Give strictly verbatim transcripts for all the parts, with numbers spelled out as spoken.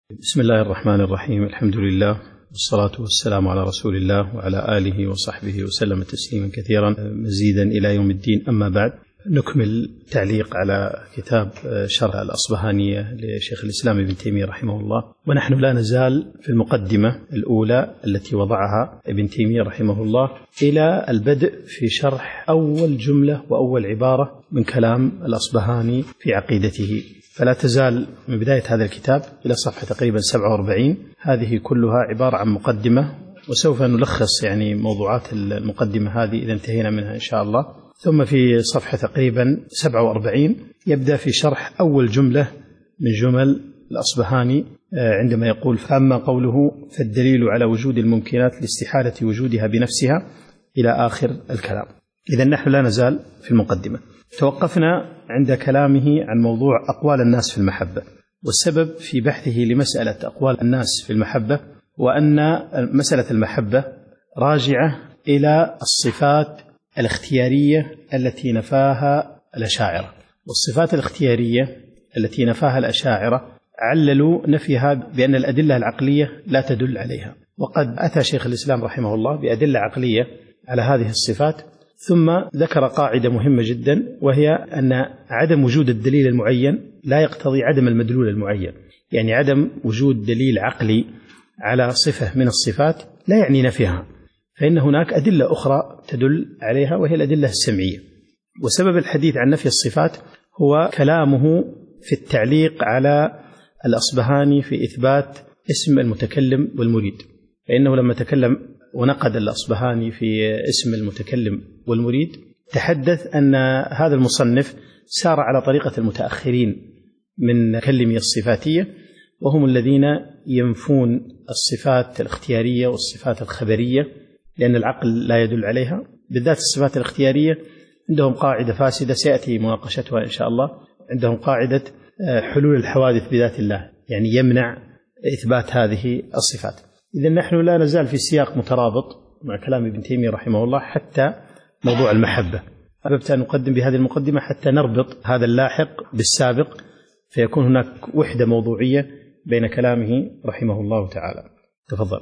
بسم الله الرحمن الرحيم. الحمد لله والصلاة والسلام على رسول الله وعلى آله وصحبه وسلم تسليما كثيرا مزيدا إلى يوم الدين. أما بعد، نكمل تعليق على كتاب شرح الأصبهانية لشيخ الإسلام ابن تيمية رحمه الله، ونحن لا نزال في المقدمة الأولى التي وضعها ابن تيمية رحمه الله إلى البدء في شرح أول جملة وأول عبارة من كلام الأصبهاني في عقيدته. فلا تزال من بداية هذا الكتاب إلى صفحة تقريبا سبعة وأربعين هذه كلها عبارة عن مقدمة، وسوف نلخص يعني موضوعات المقدمة هذه إذا انتهينا منها إن شاء الله. ثم في صفحة تقريبا سبعة وأربعين يبدأ في شرح أول جملة من جمل الأصبهاني عندما يقول: فأما قوله فالدليل على وجود الممكنات لاستحالة وجودها بنفسها، إلى آخر الكلام. إذن نحن لا نزال في المقدمة. توقفنا عند كلامه عن موضوع أقوال الناس في المحبة، والسبب في بحثه لمسألة أقوال الناس في المحبة وأن مسألة المحبة راجعة إلى الصفات الاختيارية التي نفاها الأشاعرة. والصفات الاختيارية التي نفاها الأشاعرة عللوا نفيها بأن الأدلة العقلية لا تدل عليها، وقد أتى شيخ الإسلام رحمه الله بأدلة عقلية على هذه الصفات، ثم ذكر قاعدة مهمة جدا، وهي أن عدم وجود الدليل المعين لا يقتضي عدم المدلول المعين. يعني عدم وجود دليل عقلي على صفة من الصفات لا يعني نفيها، فإن هناك أدلة أخرى تدل عليها وهي الأدلة السمعية. وسبب الحديث عن نفي الصفات هو كلامه في التعليق على الأصبهاني في إثبات اسم المتكلم والمريد، فإنه لما تكلم ونقد الأصبهاني في اسم المتكلم والمريد تحدث أن هذا المصنف سار على طريقة المتأخرين من كلمي الصفاتية، وهم الذين ينفون الصفات الاختيارية والصفات الخبرية لأن العقل لا يدل عليها. بالذات الصفات الاختيارية عندهم قاعدة فاسدة سيأتي مناقشتها إن شاء الله. عندهم قاعدة حلول الحوادث بذات الله، يعني يمنع إثبات هذه الصفات. إذن نحن لا نزال في سياق مترابط مع كلام ابن تيمية رحمه الله حتى موضوع المحبة. أحببت أن نقدم بهذه المقدمة حتى نربط هذا اللاحق بالسابق، فيكون هناك وحدة موضوعية بين كلامه رحمه الله تعالى. تفضل.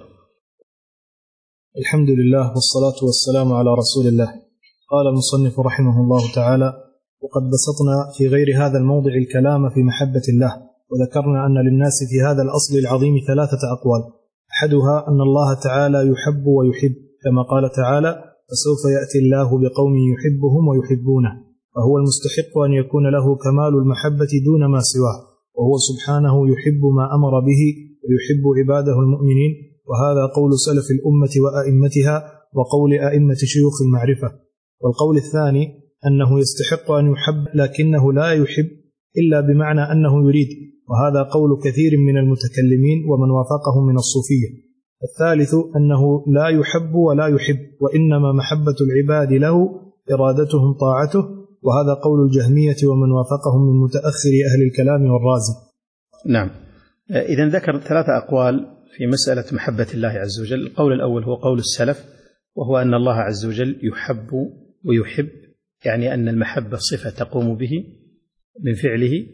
الحمد لله والصلاة والسلام على رسول الله. قال المصنف رحمه الله تعالى: وقد بسطنا في غير هذا الموضع الكلام في محبة الله، وذكرنا أن للناس في هذا الأصل العظيم ثلاثة أقوال: أحدها أن الله تعالى يحب ويحب، كما قال تعالى: فسوف يأتي الله بقوم يحبهم ويحبونه، فهو المستحق أن يكون له كمال المحبة دون ما سواه، وهو سبحانه يحب ما أمر به ويحب عباده المؤمنين. وهذا قول سلف الأمة وأئمتها وقول أئمة شيوخ المعرفة. والقول الثاني أنه يستحق أن يحب لكنه لا يحب إلا بمعنى أنه يريد، وهذا قول كثير من المتكلمين ومن وافقهم من الصوفية. الثالث أنه لا يحب ولا يحب، وإنما محبة العباد له إرادتهم طاعته، وهذا قول الجهمية ومن وافقهم من متأخر أهل الكلام والرازي. نعم، إذن ذكر ثلاثة أقوال في مسألة محبة الله عز وجل. القول الأول هو قول السلف، وهو أن الله عز وجل يحب ويحب، يعني أن المحبة صفة تقوم به من فعله،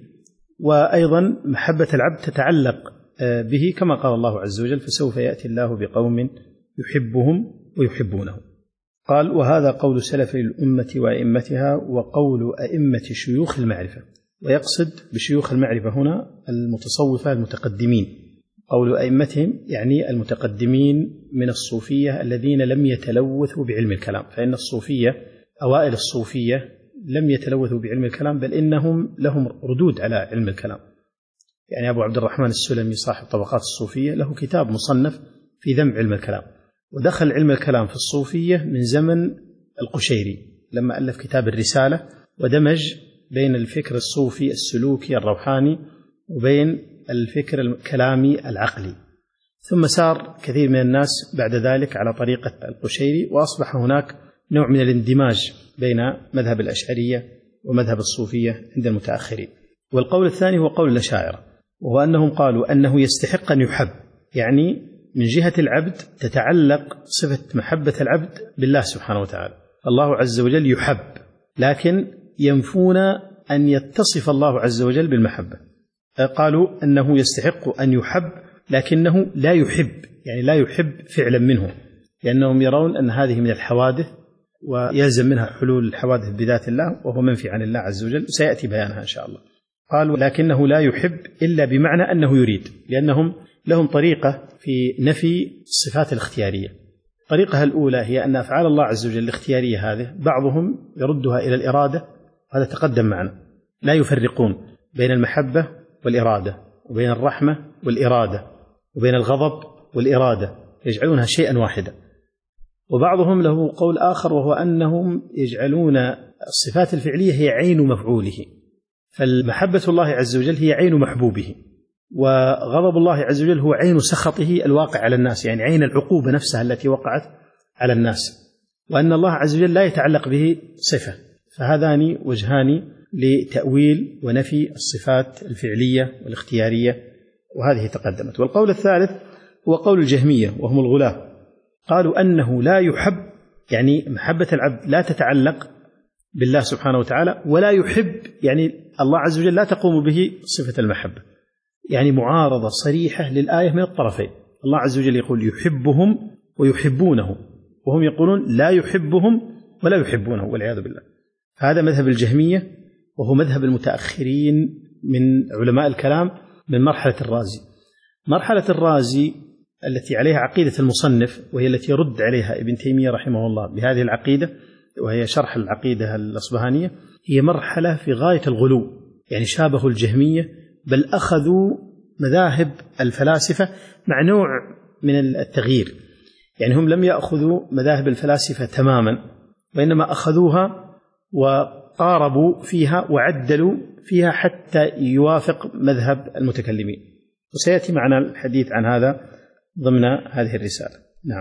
وأيضا محبة العبد تتعلق به كما قال الله عز وجل: فسوف يأتي الله بقوم يحبهم ويحبونه. قال: وهذا قول سلف الأمة وأئمتها وقول أئمة شيوخ المعرفة. ويقصد بشيوخ المعرفة هنا المتصوفة المتقدمين. قول أئمتهم يعني المتقدمين من الصوفية الذين لم يتلوثوا بعلم الكلام، فإن الصوفية أوائل الصوفية لم يتلوثوا بعلم الكلام، بل إنهم لهم ردود على علم الكلام. يعني أبو عبد الرحمن السلمي صاحب طبقات الصوفية له كتاب مصنف في ذم علم الكلام، ودخل علم الكلام في الصوفية من زمن القشيري لما ألف كتاب الرسالة، ودمج بين الفكر الصوفي السلوكي الروحاني وبين الفكر الكلامي العقلي. ثم سار كثير من الناس بعد ذلك على طريقة القشيري، وأصبح هناك نوع من الاندماج بين مذهب الأشعرية ومذهب الصوفية عند المتأخرين. والقول الثاني هو قول الأشاعرة، وهو أنهم قالوا أنه يستحق أن يحب، يعني من جهة العبد تتعلق صفة محبة العبد بالله سبحانه وتعالى. الله عز وجل يحب، لكن ينفون أن يتصف الله عز وجل بالمحبة، قالوا أنه يستحق أن يحب لكنه لا يحب، يعني لا يحب فعلا منه، لأنهم يرون أن هذه من الحوادث ويلزم منها حلول الحوادث بذات الله وهو منفي عن الله عز وجل، سيأتي بيانها إن شاء الله. قالوا لكنه لا يحب إلا بمعنى أنه يريد، لأنهم لهم طريقة في نفي الصفات الاختيارية. الطريقة الأولى هي أن أفعال الله عز وجل الاختيارية هذه بعضهم يردها إلى الإرادة، هذا تقدم معنا، لا يفرقون بين المحبة والإرادة وبين الرحمة والإرادة وبين الغضب والإرادة، يجعلونها شيئا واحدا. وبعضهم له قول آخر وهو أنهم يجعلون الصفات الفعلية هي عين مفعوله، فالمحبة الله عز وجل هي عين محبوبه، وغضب الله عز وجل هو عين سخطه الواقع على الناس، يعني عين العقوبة نفسها التي وقعت على الناس، وأن الله عز وجل لا يتعلق به صفة. فهذان وجهان لتأويل ونفي الصفات الفعلية والاختيارية، وهذه تقدمت. والقول الثالث هو قول الجهمية وهم الغلاة، قالوا أنه لا يحب، يعني محبة العبد لا تتعلق بالله سبحانه وتعالى، ولا يحب يعني الله عز وجل لا تقوم به صفة المحبة، يعني معارضة صريحة للآية من الطرفين. الله عز وجل يقول يحبهم ويحبونه، وهم يقولون لا يحبهم ولا يحبونه والعياذ بالله. هذا مذهب الجهمية، وهو مذهب المتأخرين من علماء الكلام من مرحلة الرازي. مرحلة الرازي التي عليها عقيدة المصنف، وهي التي يرد عليها ابن تيمية رحمه الله بهذه العقيدة، وهي شرح العقيدة الأصبهانية، هي مرحلة في غاية الغلو، يعني شابهوا الجهمية، بل أخذوا مذاهب الفلاسفة مع نوع من التغيير، يعني هم لم يأخذوا مذاهب الفلاسفة تماما، وإنما أخذوها وقاربوا فيها وعدلوا فيها حتى يوافق مذهب المتكلمين، وسيأتي معنا الحديث عن هذا ضمن هذه الرسالة. نعم.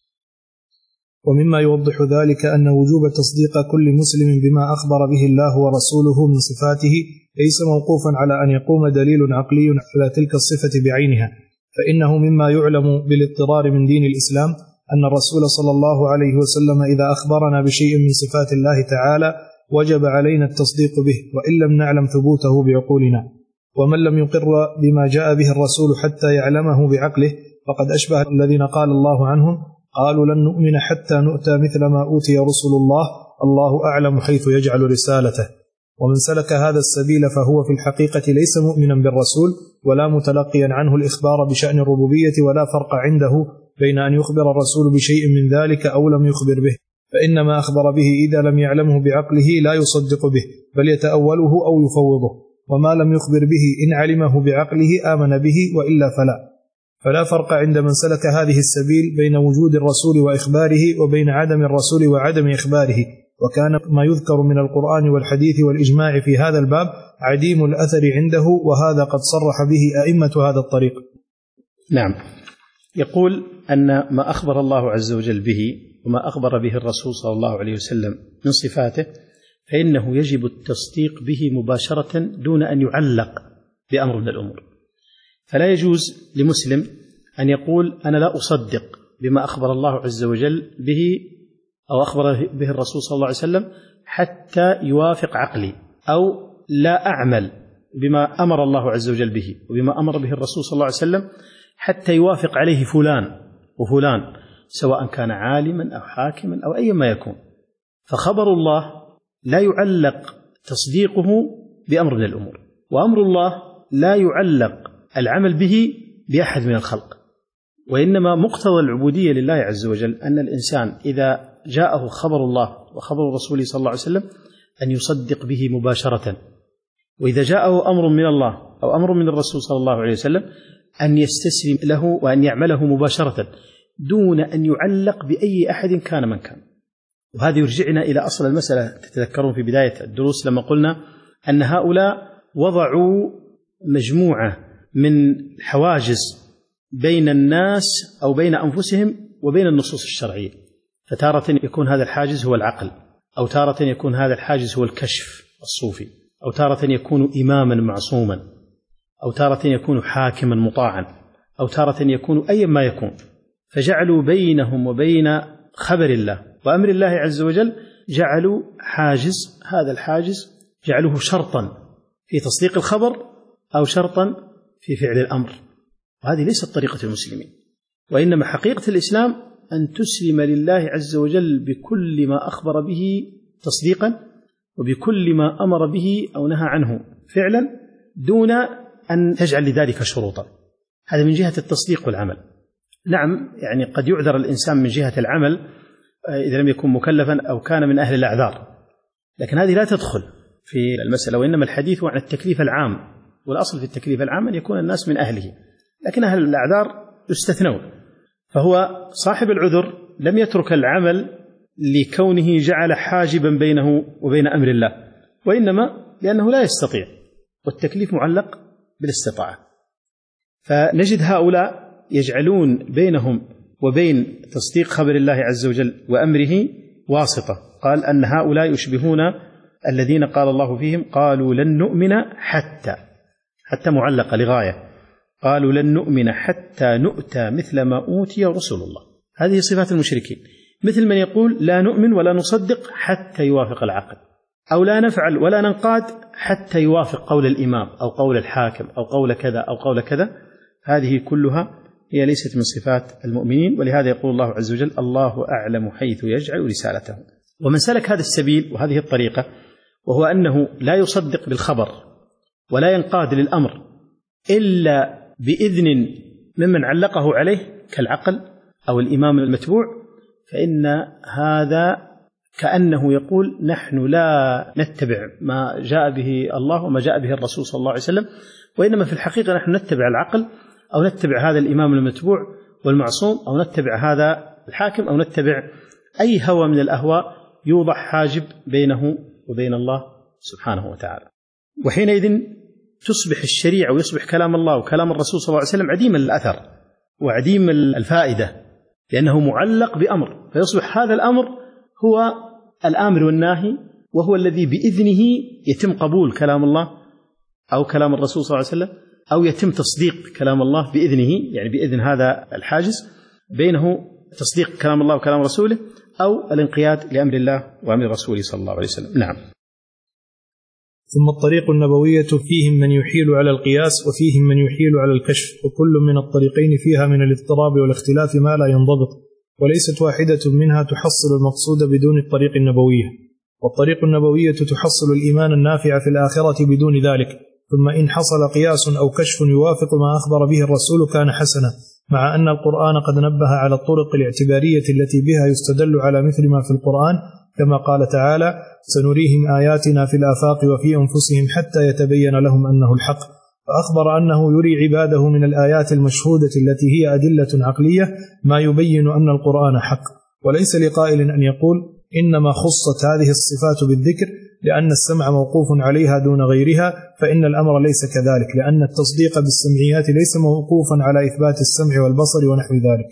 ومما يوضح ذلك أن وجوب تصديق كل مسلم بما أخبر به الله ورسوله من صفاته ليس موقوفا على أن يقوم دليل عقلي على تلك الصفة بعينها، فإنه مما يعلم بالاضطرار من دين الإسلام أن الرسول صلى الله عليه وسلم إذا أخبرنا بشيء من صفات الله تعالى وجب علينا التصديق به، وإن لم نعلم ثبوته بعقولنا. ومن لم يقر بما جاء به الرسول حتى يعلمه بعقله فقد أشبه الذين قال الله عنهم قالوا لن نؤمن حتى نؤتى مثل ما أوتي رسل الله، الله أعلم حيث يجعل رسالته. ومن سلك هذا السبيل فهو في الحقيقة ليس مؤمنا بالرسول ولا متلقيا عنه الإخبار بشأن الربوبية، ولا فرق عنده بين أن يخبر الرسول بشيء من ذلك أو لم يخبر به، فإنما أخبر به إذا لم يعلمه بعقله لا يصدق به بل يتأوله أو يفوضه، وما لم يخبر به إن علمه بعقله آمن به وإلا فلا. فلا فرق عند من سلك هذه السبيل بين وجود الرسول وإخباره وبين عدم الرسول وعدم إخباره، وكان ما يذكر من القرآن والحديث والإجماع في هذا الباب عديم الأثر عنده، وهذا قد صرح به أئمة هذا الطريق. نعم. يقول أن ما أخبر الله عز وجل به وما أخبر به الرسول صلى الله عليه وسلم من صفاته فإنه يجب التصديق به مباشرة دون أن يعلق بأمر من الأمور. فلا يجوز لمسلم أن يقول أنا لا أصدق بما أخبر الله عز وجل به أو أخبر به الرسول صلى الله عليه وسلم حتى يوافق عقلي، أو لا أعمل بما أمر الله عز وجل به وبما أمر به الرسول صلى الله عليه وسلم حتى يوافق عليه فلان وفلان، سواء كان عالما أو حاكما أو أي ما يكون. فخبر الله لا يعلق تصديقه بأمر من الأمور، وأمر الله لا يعلق العمل به بأحد من الخلق، وإنما مقتضى العبودية لله عز وجل أن الإنسان إذا جاءه خبر الله وخبر رسوله صلى الله عليه وسلم أن يصدق به مباشرة، وإذا جاءه أمر من الله أو أمر من الرسول صلى الله عليه وسلم أن يستسلم له وأن يعمله مباشرة دون أن يعلق بأي أحد كان من كان. وهذا يرجعنا إلى أصل المسألة. تتذكرون في بداية الدروس لما قلنا أن هؤلاء وضعوا مجموعة من حواجز بين الناس أو بين أنفسهم وبين النصوص الشرعية، فتارة يكون هذا الحاجز هو العقل، أو تارة يكون هذا الحاجز هو الكشف الصوفي، أو تارة يكون إماما معصوما، أو تارة يكون حاكما مطاعا، أو تارة يكون أي ما يكون، فجعلوا بينهم وبين خبر الله وأمر الله عز وجل جعلوا حاجز، هذا الحاجز جعلوه شرطا في تصديق الخبر أو شرطا في فعل الأمر، وهذه ليست طريقة المسلمين. وإنما حقيقة الإسلام أن تسلم لله عز وجل بكل ما أخبر به تصديقا، وبكل ما أمر به أو نهى عنه فعلا، دون أن تجعل لذلك شروطا. هذا من جهة التصديق والعمل. نعم، يعني قد يعذر الإنسان من جهة العمل إذا لم يكن مكلفا أو كان من أهل الأعذار، لكن هذه لا تدخل في المسألة، وإنما الحديث عن التكليف العام، والأصل في التكليف العام أن يكون الناس من أهله، لكن أهل الأعذار يستثنون. فهو صاحب العذر لم يترك العمل لكونه جعل حاجبا بينه وبين أمر الله، وإنما لأنه لا يستطيع، والتكليف معلق بالاستطاعة. فنجد هؤلاء يجعلون بينهم وبين تصديق خبر الله عز وجل وأمره واسطة. قال أن هؤلاء يشبهون الذين قال الله فيهم قالوا لن نؤمن حتى حتى معلقة لغاية، قالوا لن نؤمن حتى نؤتى مثل ما أوتي رسول الله. هذه صفات المشركين، مثل من يقول لا نؤمن ولا نصدق حتى يوافق العقل، أو لا نفعل ولا ننقاد حتى يوافق قول الإمام أو قول الحاكم أو قول كذا أو قول كذا. هذه كلها هي ليست من صفات المؤمنين، ولهذا يقول الله عز وجل الله أعلم حيث يجعل رسالته. ومن سلك هذا السبيل وهذه الطريقة، وهو أنه لا يصدق بالخبر ولا ينقاد للأمر إلا بإذن ممن علقه عليه كالعقل أو الإمام المتبوع، فإن هذا كأنه يقول نحن لا نتبع ما جاء به الله وما جاء به الرسول صلى الله عليه وسلم، وإنما في الحقيقة نحن نتبع العقل، أو نتبع هذا الإمام المتبوع والمعصوم، أو نتبع هذا الحاكم، أو نتبع أي هوى من الأهواء يوضع حاجب بينه وبين الله سبحانه وتعالى. وحينئذ تصبح الشريعة ويصبح كلام الله وكلام الرسول صلى الله عليه وسلم عديم الأثر وعديم الفائدة، لأنه معلق بأمر، فيصبح هذا الأمر هو الآمر والناهي، وهو الذي بإذنه يتم قبول كلام الله أو كلام الرسول صلى الله عليه وسلم، أو يتم تصديق كلام الله بإذنه، يعني بإذن هذا الحاجز بينه تصديق كلام الله وكلام رسوله، أو الانقياد لأمر الله وأمر رسوله صلى الله عليه وسلم. نعم. ثم الطريق النبوية فيهم من يحيل على القياس وفيهم من يحيل على الكشف، وكل من الطريقين فيها من الاضطراب والاختلاف ما لا ينضبط، وليست واحدة منها تحصل المقصود بدون الطريق النبوية. والطريق النبوية تحصل الإيمان النافع في الآخرة بدون ذلك. ثم إن حصل قياس أو كشف يوافق ما أخبر به الرسول كان حسنا، مع أن القرآن قد نبه على الطرق الاعتبارية التي بها يستدل على مثل ما في القرآن، كما قال تعالى سنريهم آياتنا في الآفاق وفي أنفسهم حتى يتبين لهم أنه الحق. فأخبر أنه يري عباده من الآيات المشهودة التي هي أدلة عقلية ما يبين أن القرآن حق. وليس لقائل أن يقول إنما خصت هذه الصفات بالذكر لأن السمع موقوف عليها دون غيرها، فإن الأمر ليس كذلك، لأن التصديق بالسمعيات ليس موقوفا على إثبات السمع والبصر ونحو ذلك.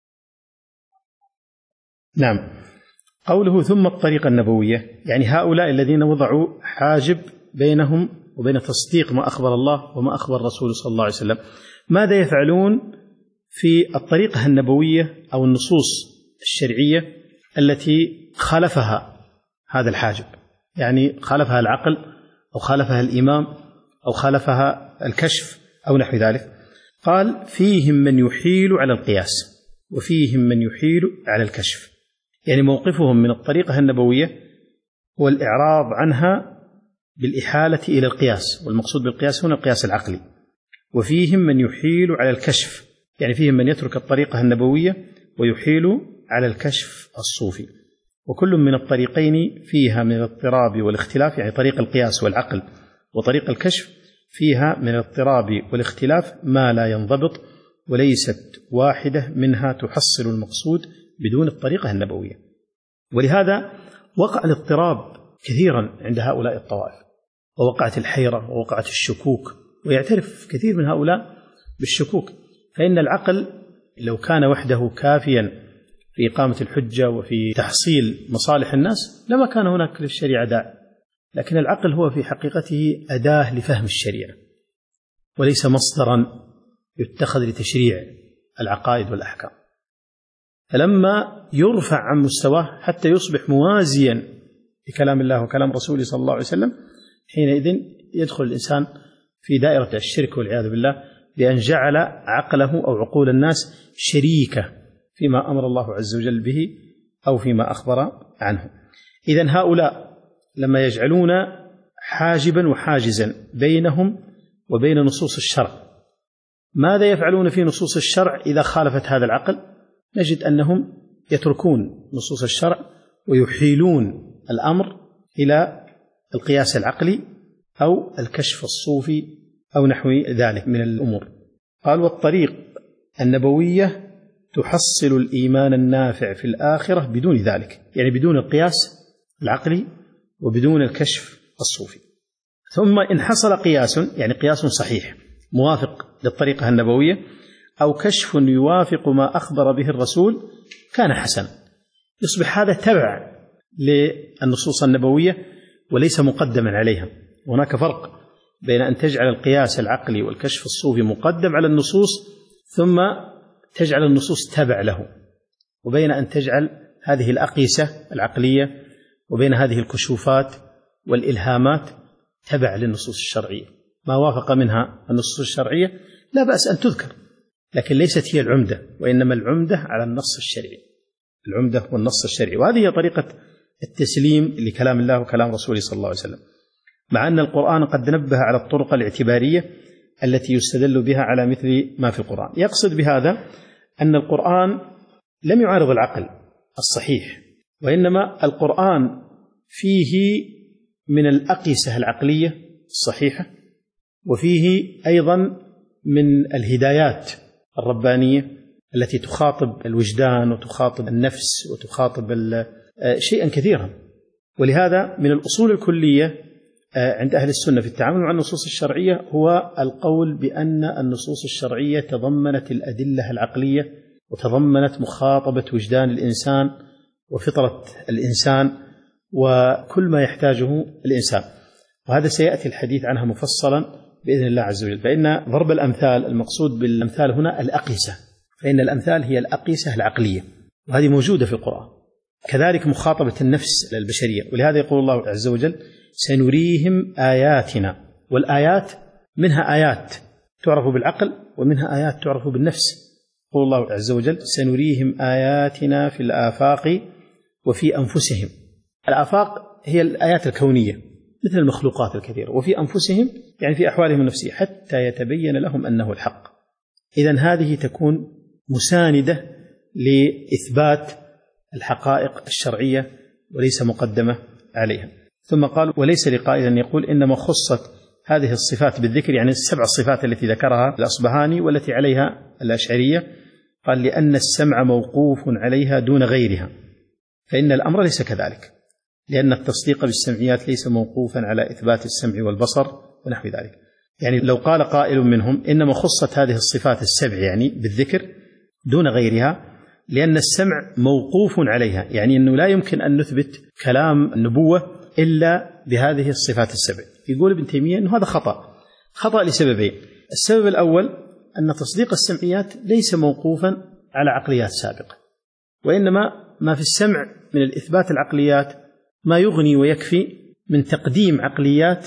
نعم. قوله ثم الطريقة النبوية، يعني هؤلاء الذين وضعوا حاجب بينهم وبين تصديق ما أخبر الله وما أخبر رسوله صلى الله عليه وسلم، ماذا يفعلون في الطريقة النبوية أو النصوص الشرعية التي خالفها هذا الحاجب، يعني خالفها العقل أو خالفها الإمام أو خالفها الكشف أو نحو ذلك؟ قال فيهم من يحيل على القياس وفيهم من يحيل على الكشف، يعني موقفهم من الطريقة النبوية هو الإعراض عنها بالإحالة إلى القياس، والمقصود بالقياس هنا القياس العقلي. وفيهم من يحيل على الكشف، يعني فيهم من يترك الطريقة النبوية ويحيل على الكشف الصوفي. وكل من الطريقين فيها من الاضطراب والاختلاف، يعني طريق القياس والعقل وطريق الكشف فيها من الاضطراب والاختلاف ما لا ينضبط، وليست واحدة منها تحصل المقصود بدون الطريقة النبوية. ولهذا وقع الاضطراب كثيرا عند هؤلاء الطوائف، ووقعت الحيرة ووقعت الشكوك، ويعترف كثير من هؤلاء بالشكوك. فإن العقل لو كان وحده كافيا في إقامة الحجة وفي تحصيل مصالح الناس لما كان هناك للشريعة داعي، لكن العقل هو في حقيقته أداة لفهم الشريعة وليس مصدرا يتخذ لتشريع العقائد والأحكام. فلما يرفع عن مستواه حتى يصبح موازيا لكلام الله وكلام رسوله صلى الله عليه وسلم، حينئذ يدخل الإنسان في دائرة الشرك والعياذ بالله، بأن جعل عقله أو عقول الناس شريكة فيما أمر الله عز وجل به أو فيما أخبر عنه. إذن هؤلاء لما يجعلون حاجبا وحاجزا بينهم وبين نصوص الشرع، ماذا يفعلون في نصوص الشرع إذا خالفت هذا العقل؟ نجد أنهم يتركون نصوص الشرع ويحيلون الأمر إلى القياس العقلي أو الكشف الصوفي أو نحو ذلك من الأمور. قال: والطريق النبوية تحصل الإيمان النافع في الآخرة بدون ذلك، يعني بدون القياس العقلي وبدون الكشف الصوفي. ثم إن حصل قياس، يعني قياس صحيح موافق للطريقة النبوية، أو كشف يوافق ما أخبر به الرسول، كان حسنا، يصبح هذا تبع للنصوص النبوية وليس مقدما عليها. هناك فرق بين أن تجعل القياس العقلي والكشف الصوفي مقدم على النصوص ثم تجعل النصوص تبع له، وبين أن تجعل هذه الأقيسة العقلية وبين هذه الكشوفات والإلهامات تبع للنصوص الشرعية. ما وافق منها النصوص الشرعية لا بأس أن تذكر، لكن ليست هي العمدة، وإنما العمدة على النص الشرعي، العمدة والنص الشرعي. وهذه هي طريقة التسليم لكلام الله وكلام رسوله صلى الله عليه وسلم، مع أن القرآن قد نبه على الطرق الاعتبارية التي يستدل بها على مثل ما في القرآن. يقصد بهذا أن القرآن لم يعارض العقل الصحيح، وإنما القرآن فيه من الأقيسة العقلية الصحيحة، وفيه أيضا من الهدايات الربانية التي تخاطب الوجدان وتخاطب النفس وتخاطب شيئا كثيرا. ولهذا من الأصول الكلية عند أهل السنة في التعامل مع النصوص الشرعية هو القول بأن النصوص الشرعية تضمنت الأدلة العقلية وتضمنت مخاطبة وجدان الإنسان وفطرة الإنسان وكل ما يحتاجه الإنسان، وهذا سيأتي الحديث عنها مفصلا بإذن الله عز وجل. فإن ضرب الأمثال، المقصود بالأمثال هنا الأقيسة، فإن الأمثال هي الأقيسة العقلية، وهذه موجودة في القرآن. كذلك مخاطبة النفس البشرية، ولهذا يقول الله عز وجل: سنريهم آياتنا. والآيات منها آيات تعرف بالعقل ومنها آيات تعرف بالنفس. يقول الله عز وجل: سنريهم آياتنا في الآفاق وفي أنفسهم. الآفاق هي الآيات الكونية مثل المخلوقات الكثيرة، وفي أنفسهم يعني في أحوالهم النفسية، حتى يتبين لهم أنه الحق. إذن هذه تكون مساندة لإثبات الحقائق الشرعية وليس مقدمة عليها. ثم قال: وليس لقائل أن يقول إنما خصت هذه الصفات بالذكر، يعني السبع الصفات التي ذكرها الأصبهاني والتي عليها الأشعرية. قال: لأن السمع موقوف عليها دون غيرها، فإن الأمر ليس كذلك، لأن التصديق بالسمعيات ليس موقوفا على إثبات السمع والبصر ونحو ذلك. يعني لو قال قائل منهم إنما خصت هذه الصفات السبع يعني بالذكر دون غيرها لأن السمع موقوف عليها، يعني أنه لا يمكن أن نثبت كلام النبوة إلا بهذه الصفات السبع. يقول ابن تيمية أنه هذا خطأ، خطأ لسببين. السبب الأول أن تصديق السمعيات ليس موقوفا على عقليات سابقة، وإنما ما في السمع من الإثبات العقليات ما يغني ويكفي من تقديم عقليات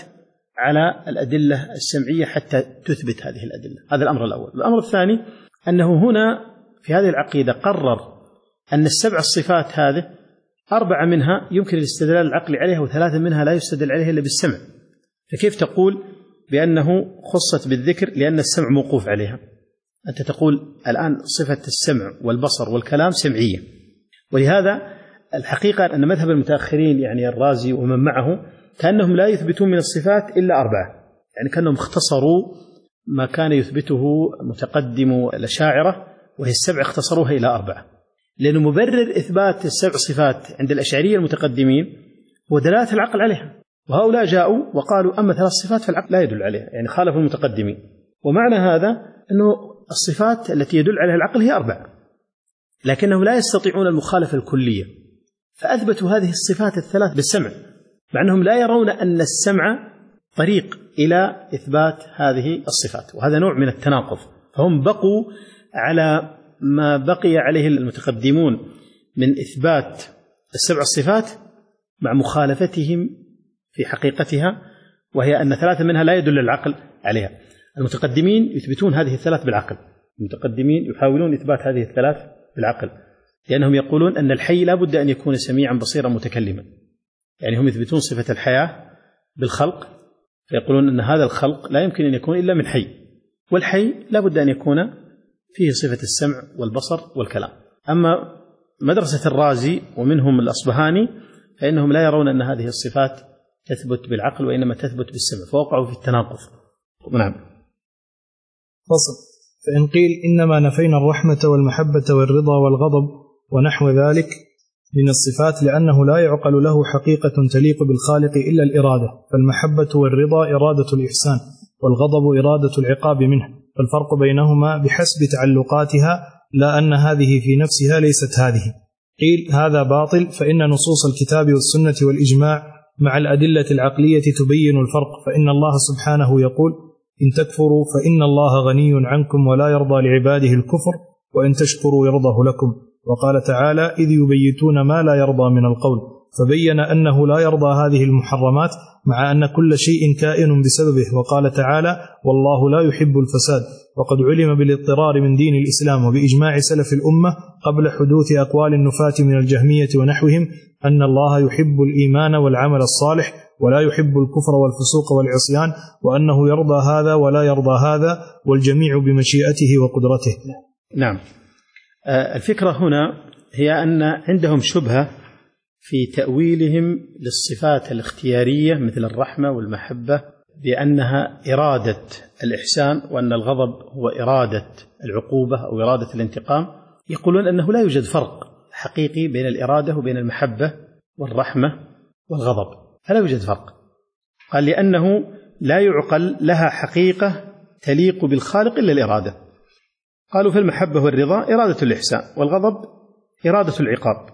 على الأدلة السمعية حتى تثبت هذه الأدلة. هذا الأمر الأول. الأمر الثاني أنه هنا في هذه العقيدة قرر أن السبع الصفات هذه أربعة منها يمكن الاستدلال العقلي عليها وثلاثة منها لا يستدل عليها إلا بالسمع. فكيف تقول بأنه خصت بالذكر لأن السمع موقوف عليها؟ أنت تقول الآن صفة السمع والبصر والكلام سمعية. ولهذا الحقيقة أن مذهب المتأخرين يعني الرازي ومن معه كأنهم لا يثبتون من الصفات إلا أربعة، يعني كأنهم اختصروا ما كان يثبته متقدم الأشاعرة وهي السبع اختصروها إلى أربعة، لأن مبرر إثبات السبع صفات عند الأشعرية المتقدمين هو دلالة العقل عليها، وهؤلاء جاءوا وقالوا أما ثلاث صفات فالعقل لا يدل عليها، يعني خالفوا المتقدمين. ومعنى هذا أنه الصفات التي يدل عليها العقل هي أربعة، لكنهم لا يستطيعون المخالفة الكلية، فأثبتوا هذه الصفات الثلاث بالسمع، مع أنهم لا يرون أن السمع طريق إلى إثبات هذه الصفات، وهذا نوع من التناقض. فهم بقوا على ما بقي عليه المتقدمون من إثبات السبع الصفات مع مخالفتهم في حقيقتها وهي أن ثلاثة منها لا يدل العقل عليها. المتقدمين يثبتون هذه الثلاث بالعقل، المتقدمين يحاولون إثبات هذه الثلاث بالعقل، لأنهم يقولون أن الحي لا بد أن يكون سميعا بصيرا متكلما، يعني هم يثبتون صفة الحياة بالخلق، فيقولون أن هذا الخلق لا يمكن أن يكون إلا من حي، والحي لا بد أن يكون فيه صفة السمع والبصر والكلام. أما مدرسة الرازي ومنهم الأصبهاني فإنهم لا يرون أن هذه الصفات تثبت بالعقل وإنما تثبت بالسمع، فوقعوا في التناقض. نعم. فصل. فإن قيل إنما نفينا الرحمة والمحبة والرضا والغضب ونحو ذلك من الصفات لأنه لا يعقل له حقيقة تليق بالخالق إلا الإرادة، فالمحبة والرضا إرادة الإحسان والغضب إرادة العقاب منه، فالفرق بينهما بحسب تعلقاتها لا أن هذه في نفسها ليست هذه. قيل هذا باطل، فإن نصوص الكتاب والسنة والإجماع مع الأدلة العقلية تبين الفرق، فإن الله سبحانه يقول إن تكفروا فإن الله غني عنكم ولا يرضى لعباده الكفر وإن تشكروا يرضه لكم، وقال تعالى إذ يبيتون ما لا يرضى من القول، فبين أنه لا يرضى هذه المحرمات مع أن كل شيء كائن بسببه، وقال تعالى والله لا يحب الفساد، وقد علم بالاضطرار من دين الإسلام وبإجماع سلف الأمة قبل حدوث أقوال النفاة من الجهمية ونحوهم أن الله يحب الإيمان والعمل الصالح ولا يحب الكفر والفسوق والعصيان، وأنه يرضى هذا ولا يرضى هذا، والجميع بمشيئته وقدرته. نعم. الفكرة هنا هي أن عندهم شبهة في تأويلهم للصفات الاختيارية مثل الرحمة والمحبة بأنها إرادة الإحسان، وأن الغضب هو إرادة العقوبة أو إرادة الانتقام. يقولون أنه لا يوجد فرق حقيقي بين الإرادة وبين المحبة والرحمة والغضب، فلا يوجد فرق. قال لأنه لا يعقل لها حقيقة تليق بالخالق إلا الإرادة. قالوا فالمحبة والرضا إرادة الإحسان والغضب إرادة العقاب،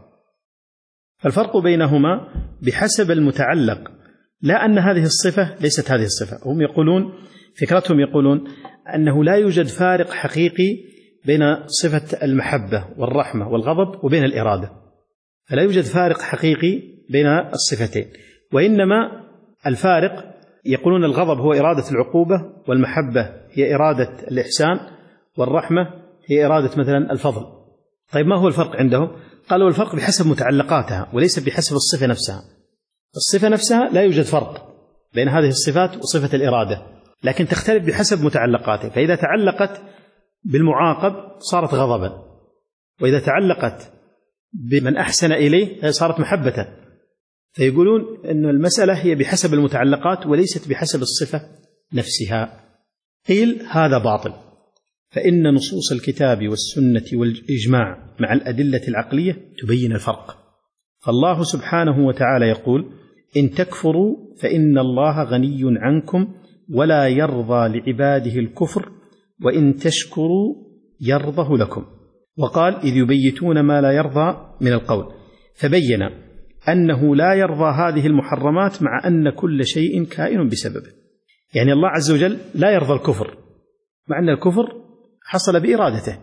فالفرق بينهما بحسب المتعلق، لا أن هذه الصفة ليست هذه الصفة. هم يقولون فكرتهم يقولون أنه لا يوجد فارق حقيقي بين صفة المحبة والرحمة والغضب وبين الإرادة، فلا يوجد فارق حقيقي بين الصفتين، وإنما الفارق يقولون الغضب هو إرادة العقوبة، والمحبة هي إرادة الإحسان، والرحمة هي إرادة مثلا الفضل. طيب ما هو الفرق عندهم؟ قالوا الفرق بحسب متعلقاتها وليس بحسب الصفة نفسها. الصفة نفسها لا يوجد فرق بين هذه الصفات وصفة الإرادة، لكن تختلف بحسب متعلقاتها، فإذا تعلقت بالمعاقب صارت غضبا، وإذا تعلقت بمن أحسن إليه صارت محبة. فيقولون أن المسألة هي بحسب المتعلقات وليست بحسب الصفة نفسها. قيل هذا باطل، فإن نصوص الكتاب والسنة والإجماع مع الأدلة العقلية تبين الفرق. فالله سبحانه وتعالى يقول إن تكفروا فإن الله غني عنكم ولا يرضى لعباده الكفر وإن تشكروا يرضه لكم، وقال إذ يبيتون ما لا يرضى من القول، فبين أنه لا يرضى هذه المحرمات مع أن كل شيء كائن بسببه. يعني الله عز وجل لا يرضى الكفر مع أن الكفر حصل بإرادته،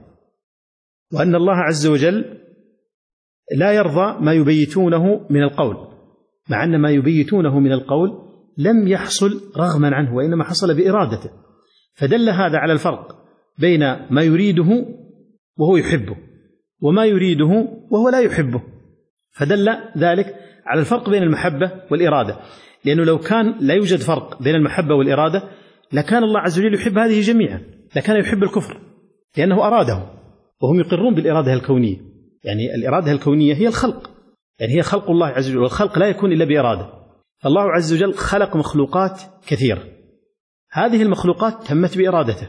وأن الله عز وجل لا يرضى ما يبيتونه من القول مع أن ما يبيتونه من القول لم يحصل رغما عنه وإنما حصل بإرادته. فدل هذا على الفرق بين ما يريده وهو يحبه وما يريده وهو لا يحبه، فدل ذلك على الفرق بين المحبة والإرادة، لأنه لو كان لا يوجد فرق بين المحبة والإرادة لكان الله عز وجل يحب هذه جميعا، لكان يحب الكفر لأنه أراده، وهم يقرون بالإرادة الكونية. يعني الإرادة الكونية هي الخلق، يعني هي خلق الله عز وجل، والخلق لا يكون إلا بإرادة. فالله عز وجل خلق مخلوقات كثيرة، هذه المخلوقات تمت بإرادته،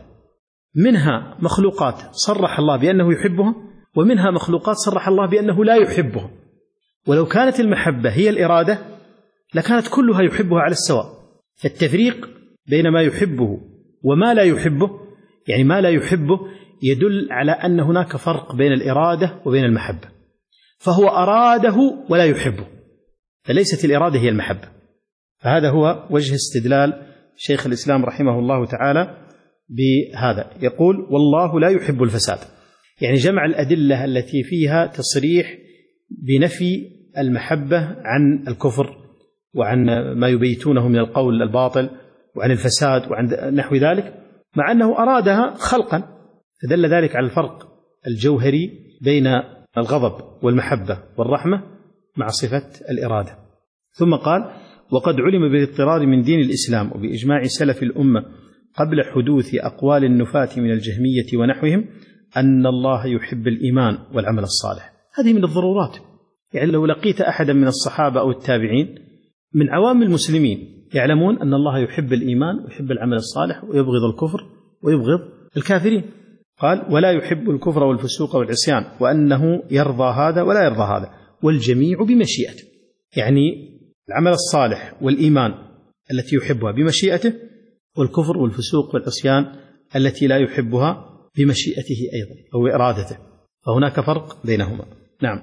منها مخلوقات صرح الله بأنه يحبها، ومنها مخلوقات صرح الله بأنه لا يحبها. ولو كانت المحبة هي الإرادة لكانت كلها يحبها على السواء. فالتفريق بين ما يحبه وما لا يحبه، يعني ما لا يحبه يدل على أن هناك فرق بين الإرادة وبين المحبة، فهو أراده ولا يحبه، فليست الإرادة هي المحبة. فهذا هو وجه استدلال شيخ الإسلام رحمه الله تعالى بهذا. يقول والله لا يحب الفساد، يعني جمع الأدلة التي فيها تصريح بنفي المحبة عن الكفر وعن ما يبيتونه من القول الباطل وعن الفساد وعن نحو ذلك، مع أنه أرادها خلقا، فدل ذلك على الفرق الجوهري بين الغضب والمحبة والرحمة مع صفة الإرادة. ثم قال: وقد علم بالاضطرار من دين الإسلام وبإجماع سلف الأمة قبل حدوث أقوال النفاة من الجهمية ونحوهم أن الله يحب الإيمان والعمل الصالح. هذه من الضرورات، يعني لو لقيت أحدا من الصحابة أو التابعين من عوام المسلمين يعلمون أن الله يحب الإيمان ويحب العمل الصالح ويبغض الكفر ويبغض الكافرين. قال: ولا يحب الكفر والفسوق والعصيان، وأنه يرضى هذا ولا يرضى هذا، والجميع بمشيئته. يعني العمل الصالح والإيمان التي يحبها بمشيئته، والكفر والفسوق والعصيان التي لا يحبها بمشيئته أيضا أو بإرادته، فهناك فرق بينهما. نعم.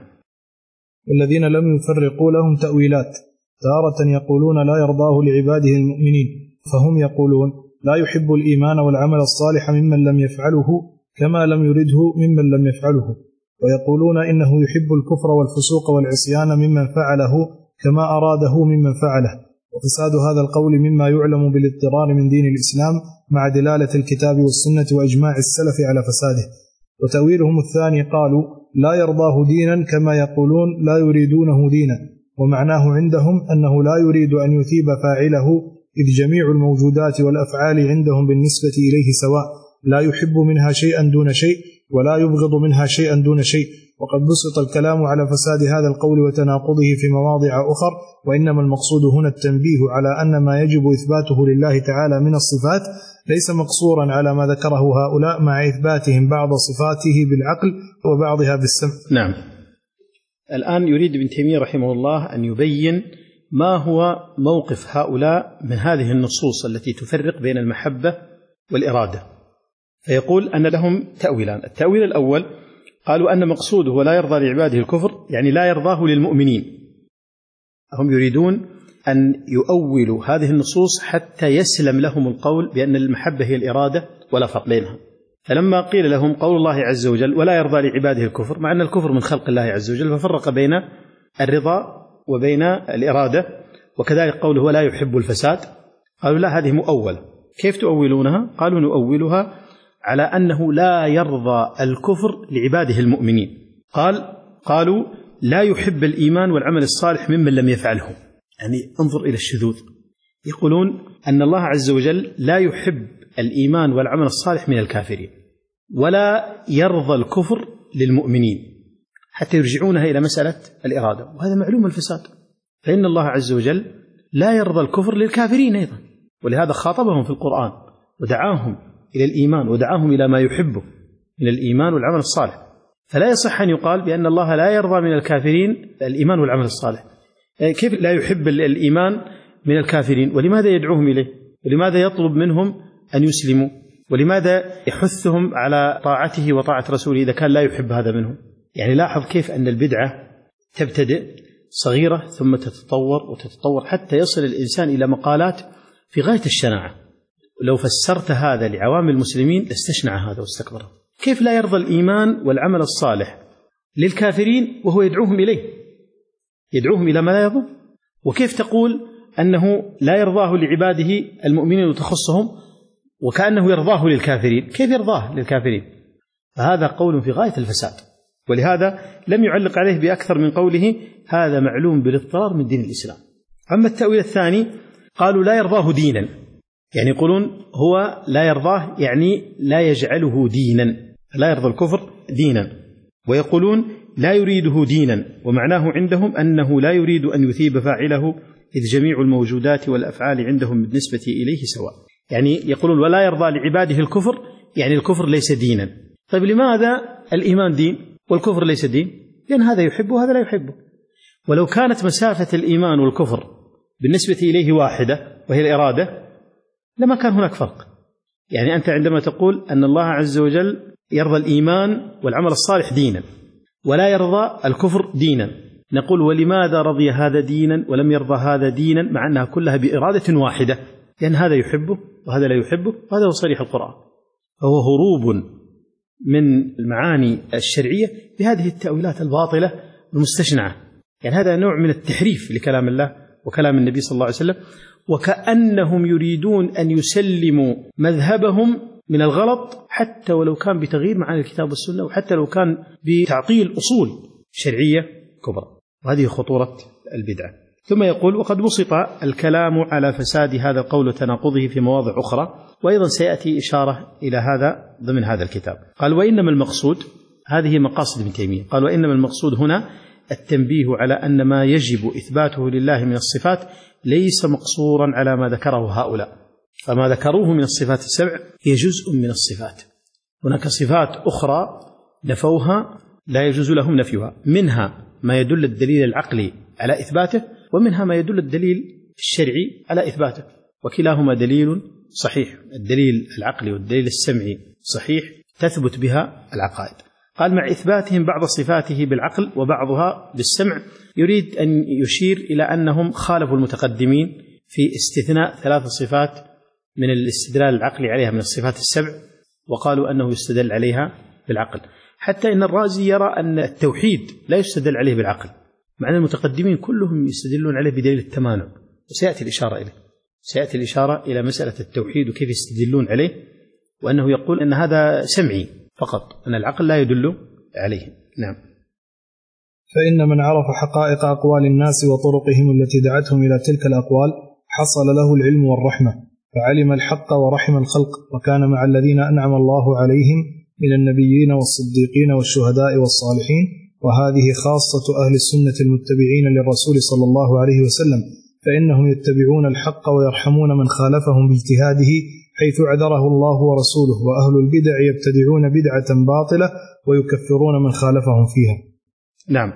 والذين لم يفرقوا لهم تأويلات، تارة يقولون لا يرضاه لعباده المؤمنين، فهم يقولون لا يحب الإيمان والعمل الصالح ممن لم يفعله كما لم يرده ممن لم يفعله، ويقولون إنه يحب الكفر والفسوق والعصيان ممن فعله كما أراده ممن فعله. وفساد هذا القول مما يعلم بالاضطرار من دين الإسلام مع دلالة الكتاب والسنة وإجماع السلف على فساده. وتأويلهم الثاني قالوا لا يرضاه دينا كما يقولون لا يريدونه دينا، ومعناه عندهم أنه لا يريد أن يثيب فاعله، إذ جميع الموجودات والأفعال عندهم بالنسبة إليه سواء، لا يحب منها شيئا دون شيء ولا يبغض منها شيئا دون شيء. وقد بسط الكلام على فساد هذا القول وتناقضه في مواضع أخر، وإنما المقصود هنا التنبيه على أن ما يجب إثباته لله تعالى من الصفات ليس مقصورا على ما ذكره هؤلاء، مع إثباتهم بعض صفاته بالعقل وبعضها بالسمع. نعم. الآن يريد ابن تيمية رحمه الله أن يبين ما هو موقف هؤلاء من هذه النصوص التي تفرق بين المحبة والإرادة، فيقول أن لهم تأويلان. التأويل الأول قالوا أن مقصوده ولا يرضى لعباده الكفر، يعني لا يرضاه للمؤمنين. هم يريدون أن يؤولوا هذه النصوص حتى يسلم لهم القول بأن المحبة هي الإرادة ولا فرق بينها. فلما قيل لهم قول الله عز وجل ولا يرضى لعباده الكفر، مع أن الكفر من خلق الله عز وجل، ففرق بين الرضا وبين الإرادة. وكذلك قوله ولا يحب الفساد، قالوا لا، هذه مؤولة. كيف تؤولونها؟ قالوا نؤولها على أنه لا يرضى الكفر لعباده المؤمنين. قال قالوا لا يحب الإيمان والعمل الصالح ممن لم يفعله. يعني انظر إلى الشذوذ، يقولون أن الله عز وجل لا يحب الإيمان والعمل الصالح من الكافرين، ولا يرضى الكفر للمؤمنين، حتى يرجعونها إلى مسألة الإرادة، وهذا معلوم الفساد. فإن الله عز وجل لا يرضى الكفر للكافرين أيضا، ولهذا خاطبهم في القرآن ودعاهم إلى الإيمان ودعاهم إلى ما يحبه من الإيمان والعمل الصالح. فلا يصح أن يقال بأن الله لا يرضى من الكافرين الإيمان والعمل الصالح. كيف لا يحب الإيمان من الكافرين؟ ولماذا يدعوهم إليه؟ ولماذا يطلب منهم أن يسلموا؟ ولماذا يحثهم على طاعته وطاعة رسوله إذا كان لا يحب هذا منهم؟ يعني لاحظ كيف أن البدعة تبتدئ صغيرة ثم تتطور وتتطور حتى يصل الإنسان إلى مقالات في غاية الشناعة. لو فسرت هذا لعوام المسلمين لاستشنع هذا واستكبره. كيف لا يرضى الإيمان والعمل الصالح للكافرين وهو يدعوهم إليه، يدعوهم إلى ما لا يضر؟ وكيف تقول أنه لا يرضاه لعباده المؤمنين وتخصهم وكأنه يرضاه للكافرين؟ كيف يرضاه للكافرين؟ فهذا قول في غاية الفساد، ولهذا لم يعلق عليه بأكثر من قوله هذا معلوم بالاضطرار من دين الإسلام. أما التأويل الثاني قالوا لا يرضاه دينا، يعني يقولون هو لا يرضاه يعني لا يجعله دينا، لا يرضى الكفر دينا. ويقولون لا يريده دينا، ومعناه عندهم أنه لا يريد أن يثيب فاعله، إذ جميع الموجودات والأفعال عندهم بالنسبة إليه سواء. يعني يقولون ولا يرضى لعباده الكفر، يعني الكفر ليس دينا. طيب لماذا الإيمان دين والكفر ليس دين؟ لأن هذا يحبه وهذا لا يحبه. ولو كانت مسافة الإيمان والكفر بالنسبة إليه واحدة وهي الإرادة لما كان هناك فرق. يعني أنت عندما تقول أن الله عز وجل يرضى الإيمان والعمل الصالح دينا ولا يرضى الكفر دينا، نقول ولماذا رضي هذا دينا ولم يرضى هذا دينا مع أنها كلها بإرادة واحدة؟ لأن هذا يحبه وهذا لا يحبه، وهذا هو صريح القرآن. فهو هروب من المعاني الشرعية بهذه التأويلات الباطلة المستشنعة. يعني هذا نوع من التحريف لكلام الله وكلام النبي صلى الله عليه وسلم، وكأنهم يريدون أن يسلموا مذهبهم من الغلط حتى ولو كان بتغيير معاني الكتاب والسنة، وحتى لو كان بتعطيل أصول شرعية كبرى. وهذه خطورة البدعة. ثم يقول: وقد بسط الكلام على فساد هذا القول وتناقضه في مواضع أخرى، وأيضا سيأتي إشارة إلى هذا ضمن هذا الكتاب. قال: وإنما المقصود، هذه مقاصد ابن تيمية، قال: وإنما المقصود هنا التنبيه على أن ما يجب إثباته لله من الصفات ليس مقصورا على ما ذكره هؤلاء، فما ذكروه من الصفات السبع هي جزء من الصفات. هناك صفات أخرى نفوها لا يجوز لهم نفيها، منها ما يدل الدليل العقلي على إثباته، ومنها ما يدل الدليل الشرعي على إثباته، وكلاهما دليل صحيح. الدليل العقلي والدليل السمعي صحيح تثبت بها العقائد. قال: مع إثباتهم بعض صفاته بالعقل وبعضها بالسمع، يريد أن يشير إلى أنهم خالفوا المتقدمين في استثناء ثلاث صفات من الاستدلال العقلي عليها من الصفات السبع، وقالوا أنه يستدل عليها بالعقل، حتى إن الرازي يرى أن التوحيد لا يستدل عليه بالعقل، مع أن المتقدمين كلهم يستدلون عليه بدليل التمانع، وسيأتي الإشارة إليه. سيأتي الإشارة إلى مسألة التوحيد وكيف يستدلون عليه، وأنه يقول أن هذا سمعي فقط، أن العقل لا يدل عليه. نعم. فإن من عرف حقائق أقوال الناس وطرقهم التي دعتهم إلى تلك الأقوال حصل له العلم والرحمة، فعلم الحق ورحم الخلق، وكان مع الذين أنعم الله عليهم من النبيين والصديقين والشهداء والصالحين، وهذه خاصة أهل السنة المتبعين للرسول صلى الله عليه وسلم، فإنهم يتبعون الحق ويرحمون من خالفهم باجتهاده حيث عذره الله ورسوله، وأهل البدع يبتدعون بدعة باطلة ويكفرون من خالفهم فيها. نعم،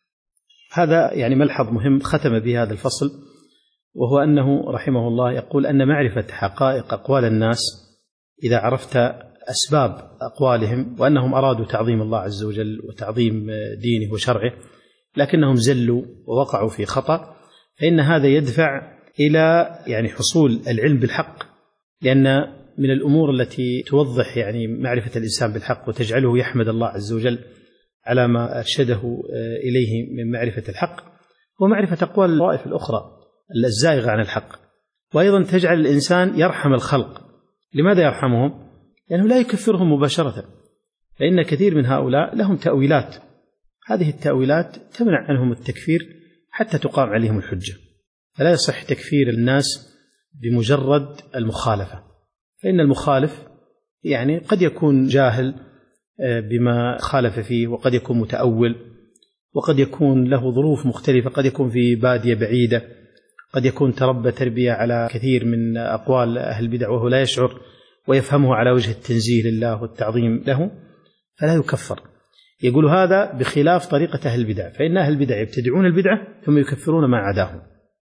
هذا يعني ملحظ مهم ختم به هذا الفصل، وهو أنه رحمه الله يقول أن معرفة حقائق أقوال الناس، إذا عرفت أسباب أقوالهم وأنهم أرادوا تعظيم الله عز وجل وتعظيم دينه وشرعه، لكنهم زلوا ووقعوا في خطأ، فإن هذا يدفع إلى يعني حصول العلم بالحق، لأن من الأمور التي توضح يعني معرفة الإنسان بالحق وتجعله يحمد الله عز وجل على ما أرشده إليه من معرفة الحق هو معرفة أقوال الطوائف الأخرى الزائغة عن الحق، وأيضا تجعل الإنسان يرحم الخلق. لماذا يرحمهم؟ لأنه لا يكفرهم مباشرة، فإن كثير من هؤلاء لهم تأويلات، هذه التأويلات تمنع عنهم التكفير حتى تقام عليهم الحجة، فلا يصح تكفير الناس بمجرد المخالفة، فإن المخالف يعني قد يكون جاهل بما خالف فيه، وقد يكون متأول، وقد يكون له ظروف مختلفة، قد يكون في بادية بعيدة، قد يكون تربى تربية على كثير من أقوال أهل البدع وهو لا يشعر ويفهمه على وجه التنزيه لله والتعظيم له، فلا يكفر. يقول هذا بخلاف طريقة أهل البدع، فإن أهل البدع يبتدعون البدعة ثم يكفرون ما عداهم.